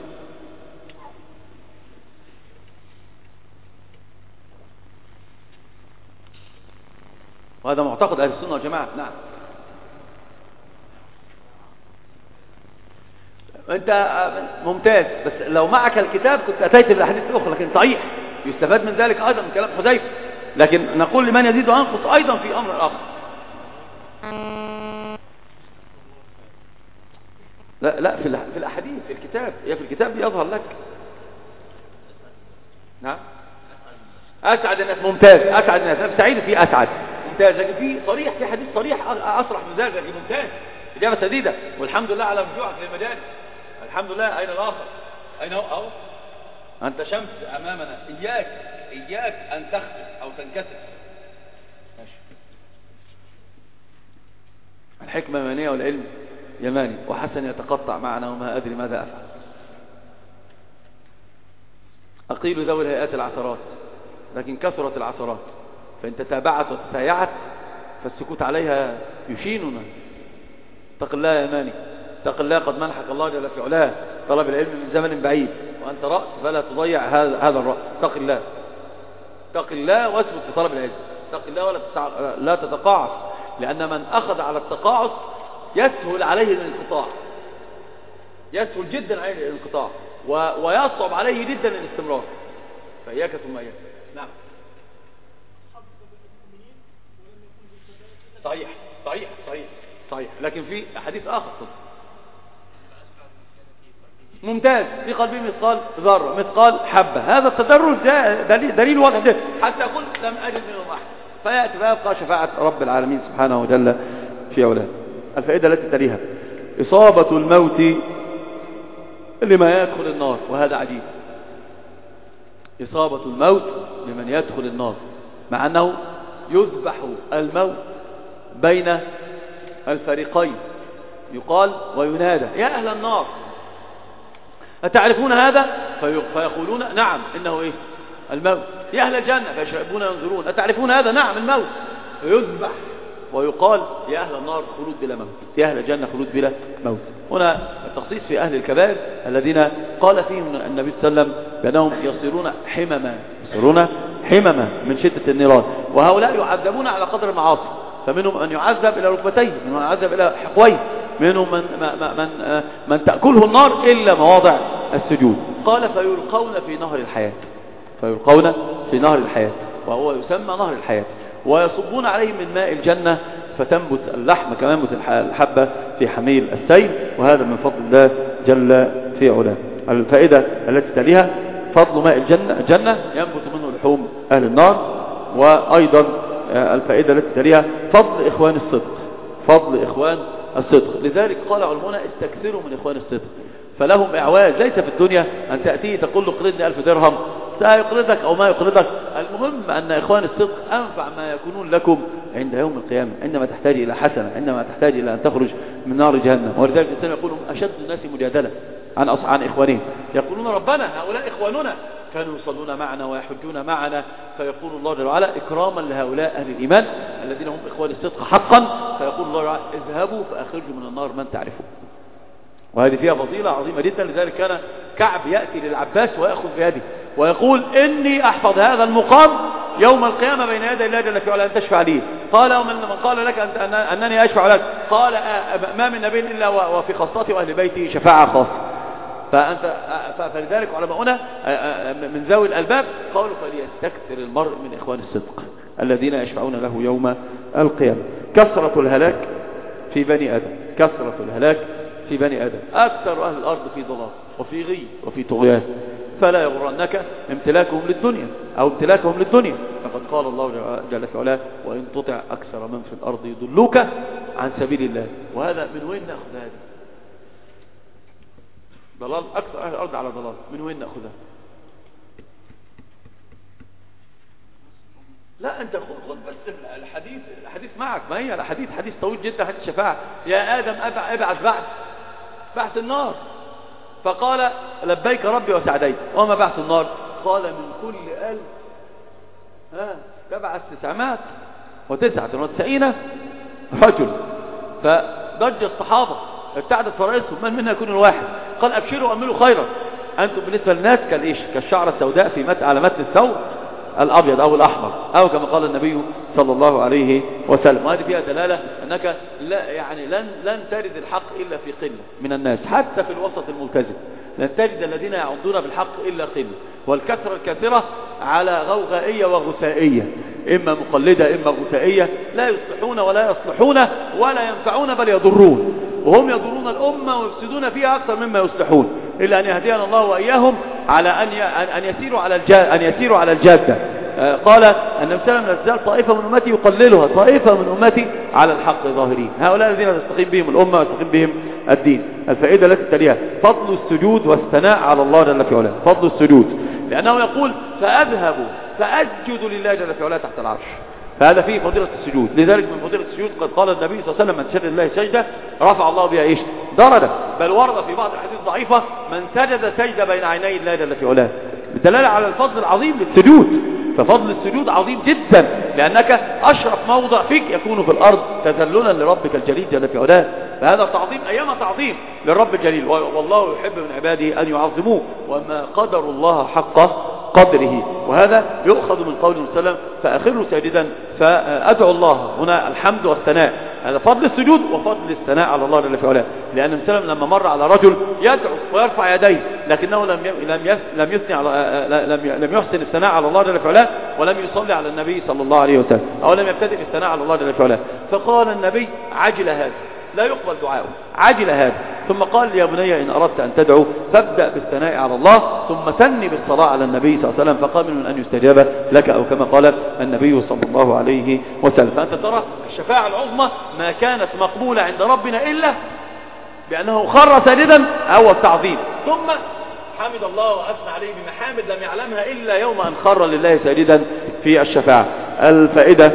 وهذا معتقد أهل السنة والجماعة. نعم. أنت ممتاز، بس لو معك الكتاب كنت أتيت بالأحاديث الأخرى، لكن صحيح يستفاد من ذلك أيضا من كلام حذيفة. لكن نقول لمن يزيد وينقص أيضا في أمر آخر. لا لا في في الأحاديث في الكتاب، هي في الكتاب يظهر لك. نعم. أسعد الناس، ممتاز. أسعد الناس، أنا سعيد في أسعد، ممتاز. لكن في صريح، في حديث صريح أصرح من ذلك، ممتاز. إجابة سديدة، والحمد لله على رجوعك للمجال. الحمد لله. أين الآخر؟ أين هو؟ أهو. أنت شمس أمامنا، إياك إياك أن تخسف أو تنكسر. ماشي. الحكمة يمانية والعلم يماني، وحسن يتقطع معنا وما أدري ماذا أفعل. أقيل ذوي الهيئات العثرات، لكن كثرت العثرات، فإن تتابعت وتتايعت فالسكوت عليها يشيننا. اتق الله يا يماني، اتق الله، قد منحك الله جل في علاه طلب العلم من زمن بعيد، وأنت رأس فلا تضيع هذا هذا الرأس. اتق الله، اتق الله واثبت في طلب العلم. اتق الله ولا تتع... لا تتقاعس، لأن من أخذ على التقاعس يسهل عليه الانقطاع، يسهل جدا عليه الانقطاع، و... ويصعب عليه جدا الاستمرار. فإياك ثم إياك. نعم. صحيح صحيح صحيح صحيح، لكن في حديث آخر ممتاز: في قلبي مثقال ذرة، مثقال حبة. هذا التدرج ده دليل, دليل واضح ده، حتى يقول لم أجد منهم أحد، فيأتي فيبقى شفاعة رب العالمين سبحانه وجل في علاه. الفائدة التي تليها: إصابة الموت لما يدخل النار. وهذا عجيب، إصابة الموت لمن يدخل النار، مع أنه يذبح الموت بين الفريقين، يقال وينادى: يا أهل النار أتعرفون هذا؟ فيقولون: نعم إنه إيه؟ الموت. يا أهل الجنة فيشربون ينظرون: أتعرفون هذا؟ نعم الموت. فيذبح ويقال: يا أهل النار خلود بلا موت، يا أهل الجنة خلود بلا موت. هنا التخصيص في أهل الكبائر الذين قال فيهم النبي صلى الله عليه وسلم بأنهم يصيرون حمما، يصيرون حمما من شدة النيران. وهؤلاء يعذبون على قدر المعاصي، فمنهم من يعذب إلى ركبتيه، منهم من يعذب إلى حقويه، منهم من, من, من تأكله النار إلا مواضع السجود. قال: فيلقون في نهر الحياة، فيلقون في نهر الحياة، وهو يسمى نهر الحياة، ويصبون عليهم من ماء الجنة فتنبت اللحم كما ينبت الحبة في حميل السيل، وهذا من فضل الله جل في علاه. الفائدة التي تليها فضل ماء الجنة، الجنة ينبت منه لحوم أهل النار. وأيضا الفائدة التي تليها فضل إخوان الصدق، فضل إخوان الصدق. لذلك قال علماء استكثروا من إخوان الصدق، فلهم إعواز. ليس في الدنيا أن تأتيه تقول له قرضني ألف درهم، سيقرضك أو ما يقرضك، المهم أن إخوان الصدق أنفع ما يكونون لكم عند يوم القيامة، عندما تحتاج إلى حسنة، عندما تحتاج إلى أن تخرج من نار جهنم. ولذلك الإنسان يقول أشد الناس مجادلة عن عن إخوانهم، يقولون ربنا هؤلاء إخواننا كانوا يصلون معنا ويحجون معنا، فيقول الله جل وعلا إكراما لهؤلاء أهل الإيمان الذين هم إخوان الصدق حقا، فيقول الله جل وعلا اذهبوا فأخرجوا من النار من تعرفون. وهذه فيها فضيلة عظيمة جدا. لذلك كان كعب يأتي للعباس ويأخذ بيده ويقول إني أحفظ هذا المقام يوم القيامة بين يدي الله جل في علاه أن تشفع لي. قال ومن من قال لك أن أنني أشفع لك؟ قال ما من نبي إلا وفي خاصتي وأهل بيتي شفاعة خاصة. فأنت فلذلك علماؤنا من ذوي الألباب قالوا فليستكثر المرء من إخوان الصدق الذين يشفعون له يوم القيامة. كثرة الهلاك في بني آدم، كثرة الهلاك في بني آدم، أكثر أهل الأرض في ضلال وفي غي وفي طغيان، فلا يغرنك امتلاكهم للدنيا أو امتلاكهم للدنيا، فقد قال الله جل في علاه وإن تطع أكثر من في الأرض يضلوك عن سبيل الله. وهذا من وين نأخذ هذا؟ ضلال، أكثر أهل الأرض على ضلال، من وين نأخذها؟ لا أنت خذ بس الحديث، الحديث معك، ما هي الحديث حديث طويل جدا، حديث شفاعة. يا آدم ابعث بعث بعث النار، فقال لبيك ربي وسعديك. وما بعث النار؟ قال من كل ألف ها تبعث تسعمائة وتسعة وتسعين رجل. فضج الصحابة ابتعدت فرائسهم من منا يكون الواحد. قال أبشروا وأملوا خيرا، أنتم بالنسبة للناس كالإيش؟ كالشعر السوداء في مت على متن الثوب الأبيض أو الأحمر، أو كما قال النبي صلى الله عليه وسلم. وهذه فيها دلالة أنك لا يعني لن لن تجد الحق إلا في قلة من الناس، حتى في الوسط الملتزم لن تجد الذين يعضون بالحق إلا قلة، والكثرة الكثرة على غوغائية وغثائية، إما مقلدة إما غثائية، لا يصلحون ولا يصلحون ولا ينفعون بل يضرون، وهم يضرون الأمة ويفسدون فيها أكثر مما يصلحون، إلا أن يهدينا الله وإياهم على أن أن يسيروا على الجادة، أن يسيروا على الجادة. قال النبي صلى الله عليه وسلم طائفة من أمتي يقللها، طائفة من أمتي على الحق ظاهرين، هؤلاء الذين تستقيم بهم الأمة وتستقيم بهم الدين. الفائدة التي تليها فضل السجود والثناء على الله جل في علاه، فضل السجود، لأنه يقول فأذهب فأسجد لله جل في علاه تحت العرش، فهذا فيه فضيلة السجود. لذلك من فضيلة السجود قد قال النبي صلى الله عليه وسلم من سجد لله سجدة رفع الله بها ايش؟ درجة. بل ورد في بعض الحديث ضعيفة من سجد سجدة بين عيني الله جل في علاه، بالدلالة على الفضل العظيم للسجود. ففضل السجود عظيم جدا، لأنك أشرف موضع فيك يكون في الأرض تذللا لربك الجليل جل في علاه، فهذا تعظيم أيام تعظيم للرب الجليل، والله يحب من عباده أن يعظموه، وما قدر الله حق قدره. وهذا يؤخذ من قول صلى الله عليه وسلم فأخروا ساجدا فأدعو الله، هنا الحمد والثناء، هذا فضل السجود وفضل الثناء على الله جل في علاه. لأن النبي صلى الله عليه وسلم لما مر على رجل يدعو ويرفع يديه لكنه لم لم لم يثني على لم لم يحسن الثناء على الله جل في علاه، ولم يصلي على النبي صلى الله عليه وسلم، أو لم يبتدئ بالثناء على الله جل في علاه، فقال النبي عجل هذا، لا يقبل دعاؤه، عجل هذا. ثم قال يا بني إن أردت أن تدعو فابدأ بالثناء على الله ثم ثني بالصلاة على النبي صلى الله عليه وسلم، فقال من أن يستجاب لك، أو كما قال النبي صلى الله عليه وسلم. فأنت ترى الشفاعة العظمى ما كانت مقبولة عند ربنا إلا بأنه خر ساجدا أو التعظيم، ثم حمد الله وأثنى عليه بمحامد لم يعلمها إلا يوم أن خر لله ساجدا في الشفاعة. الفائدة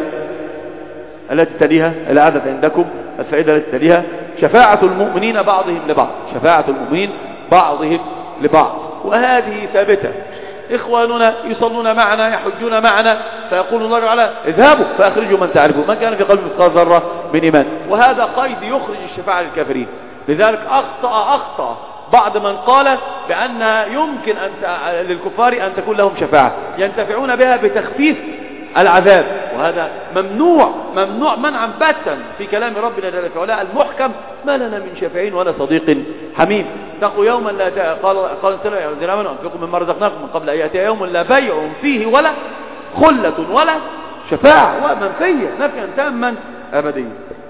التي تليها العادة عندكم، الفائدة التي تليها شفاعة المؤمنين بعضهم لبعض، شفاعة المؤمنين بعضهم لبعض، وهذه ثابتة. إخواننا يصلون معنا يحجون معنا، فيقول الله تعالى اذهبوا فأخرجوا من تعرفون من كان في قلبه مثقال ذرة من إيمان، وهذا قيد يخرج الشفاعة للكافرين. لذلك أخطأ أخطأ بعض من قال بأن يمكن أن للكفار أن تكون لهم شفاعة ينتفعون بها بتخفيف العذاب، وهذا ممنوع ممنوع منعا باتا في كلام ربنا جل وعلا المحكم، ما لنا من شافعين ولا صديق حميم. اتقوا يوما لا قال قال تعالى يا الذين امنوا انفقوا مما رزقناكم من قبل ان ياتي يوم لا بيع فيه ولا خلة ولا شفاعة، ومنفية نفيا تاما ابديا.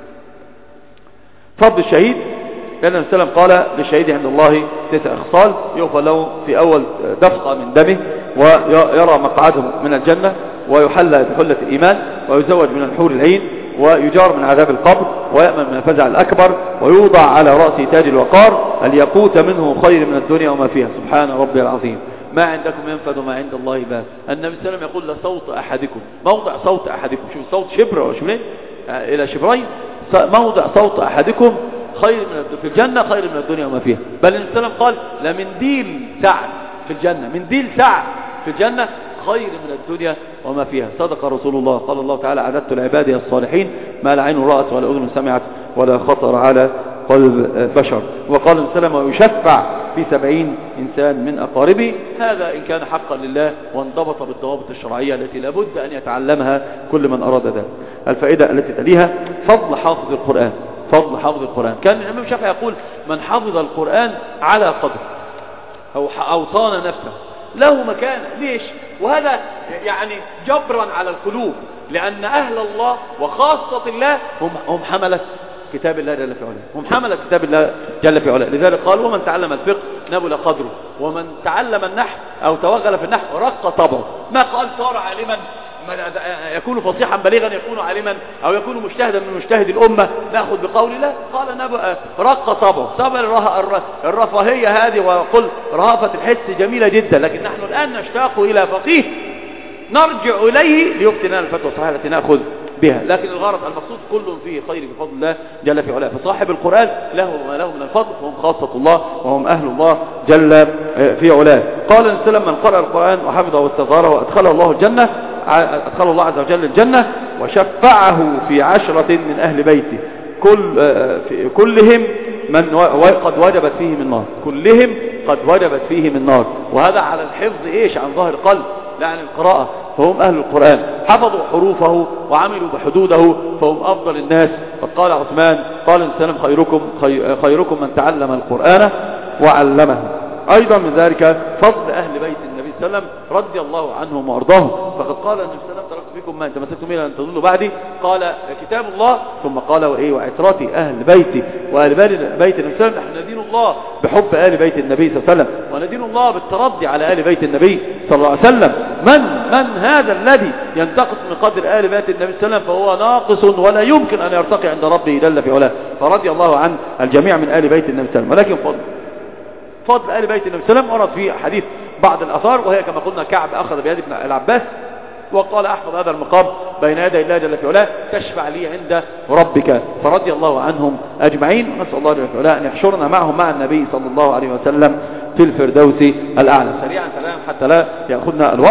فضل الشهيد، لأن النبي صلى الله عليه وسلم قال للشهيد عند الله تسع خصال يغفر له في أول دفقة من دمه، ويرى مقعده من الجنة، ويحلى بحلة الإيمان، ويزوج من الحور العين، ويجار من عذاب القبر، ويأمن من الفزع الأكبر، ويوضع على رأسه تاج الوقار، الياقوت منه خير من الدنيا وما فيها. سبحان ربي العظيم. ما عندكم ينفد وما عند الله باق. النبي صلى الله عليه وسلم يقول لصوت أحدكم، موضع صوت أحدكم، شوف صوت شبر ولا شبرين آه إلى شبرين، موضع صوت أحدكم خير من في الجنة خير من الدنيا وما فيها. بل النبي صلى الله عليه وسلم قال لمنديل سعد في الجنة، منديل سعد في الجنة خير من الدنيا وما فيها. صدق رسول الله. قال الله تعالى أعددت لعبادي الصالحين ما لا عين رأت ولا أذن سمعت ولا خطر على قلب بشر. وقال النبي صلى الله عليه وسلم ويشفع في سبعين إنسان من أقاربه. هذا إن كان حقا لله وانضبط بالضوابط الشرعية التي لابد أن يتعلمها كل من أراد ذلك. الفائدة التي تليها فضل حافظ القرآن. فضل حافظ القرآن. كان الإمام الشافعي يقول من حفظ القرآن على قدر أو أو صان نفسه له مكان. ليش؟ وهذا يعني جبرا على القلوب، لأن أهل الله وخاصة الله هم هم حملة كتاب الله جل في علاه، هم حملة كتاب الله جل في علاه. لذلك قال ومن تعلم الفقه نبل قدره، ومن تعلم النحو أو توغل في النحو رق طبعه. ما قال صار عالما يكون فصيحا بليغا يكون عالما أو يكون مجتهدا من مجتهد الأمة نأخذ بقول الله. قال رق طبعه. صبر الرفاهية هذه، وقل رهافة الحس جميلة جدا، لكن نحن الآن نشتاق إلى فقيه نرجع إليه ليفتنا الفتوى الصحيحة التي نأخذ بها. لكن الغرض المقصود كل فيه خير بفضل الله جل في علاه. فصاحب القرآن له ما له من الفضل، وهم خاصة الله وهم أهل الله جل في علاه. قال النبي صلى الله عليه وسلم من قرأ القرآن وحفظه واستظهره وأدخله الله الجنة، أدخل الله عز وجل الجنة، وشفعه في عشرة من أهل بيته كل في كلهم من قد وجبت فيه من نار، كلهم قد وجبت فيه من نار. وهذا على الحفظ إيش عن ظاهر قلب لا عن القراءة. فهم أهل القرآن حفظوا حروفه وعملوا بحدوده فهم أفضل الناس. فقال عثمان قال السلام خيركم خيركم من تعلم القرآن وعلمه. أيضا من ذلك فضل أهل بيت النبي صلى الله عليه وسلم رضي الله عنهم وأرضاهم. فقد قال النبي صلى الله عليه وسلم تركت فيكم ما إن تمسكتم به لن تضلوا بعدي. قال كتاب الله، ثم قال وإيه وعترتي أهل بيتي وأهل بيت النبي صلى الله عليه وسلم. نحن ندين الله بحب آل بيت النبي صلى الله عليه وسلم، وندين الله بالترضي على آل بيت النبي صلى الله عليه وسلم. من من هذا الذي ينتقص من قدر آل بيت النبي صلى الله عليه وسلم فهو ناقص ولا يمكن أن يرتقي عند ربه جل في علاه. فرضي الله عن الجميع من آل بيت النبي صلى الله عليه وسلم. ولكن فضل فضل آل بيت النبي صلى الله عليه وسلم ورد في حديث بعض الأثار، وهي كما قلنا كعب أخذ بيد ابن العباس وقال أحفظ هذا المقام بين يدي الله جل في علاه تشفع لي عند ربك. فرضي الله عنهم أجمعين، ونسأل الله جل في علاه أن يحشرنا معهم مع النبي صلى الله عليه وسلم في الفردوس الأعلى. سريعا سلام حتى لا يأخذنا الوقت.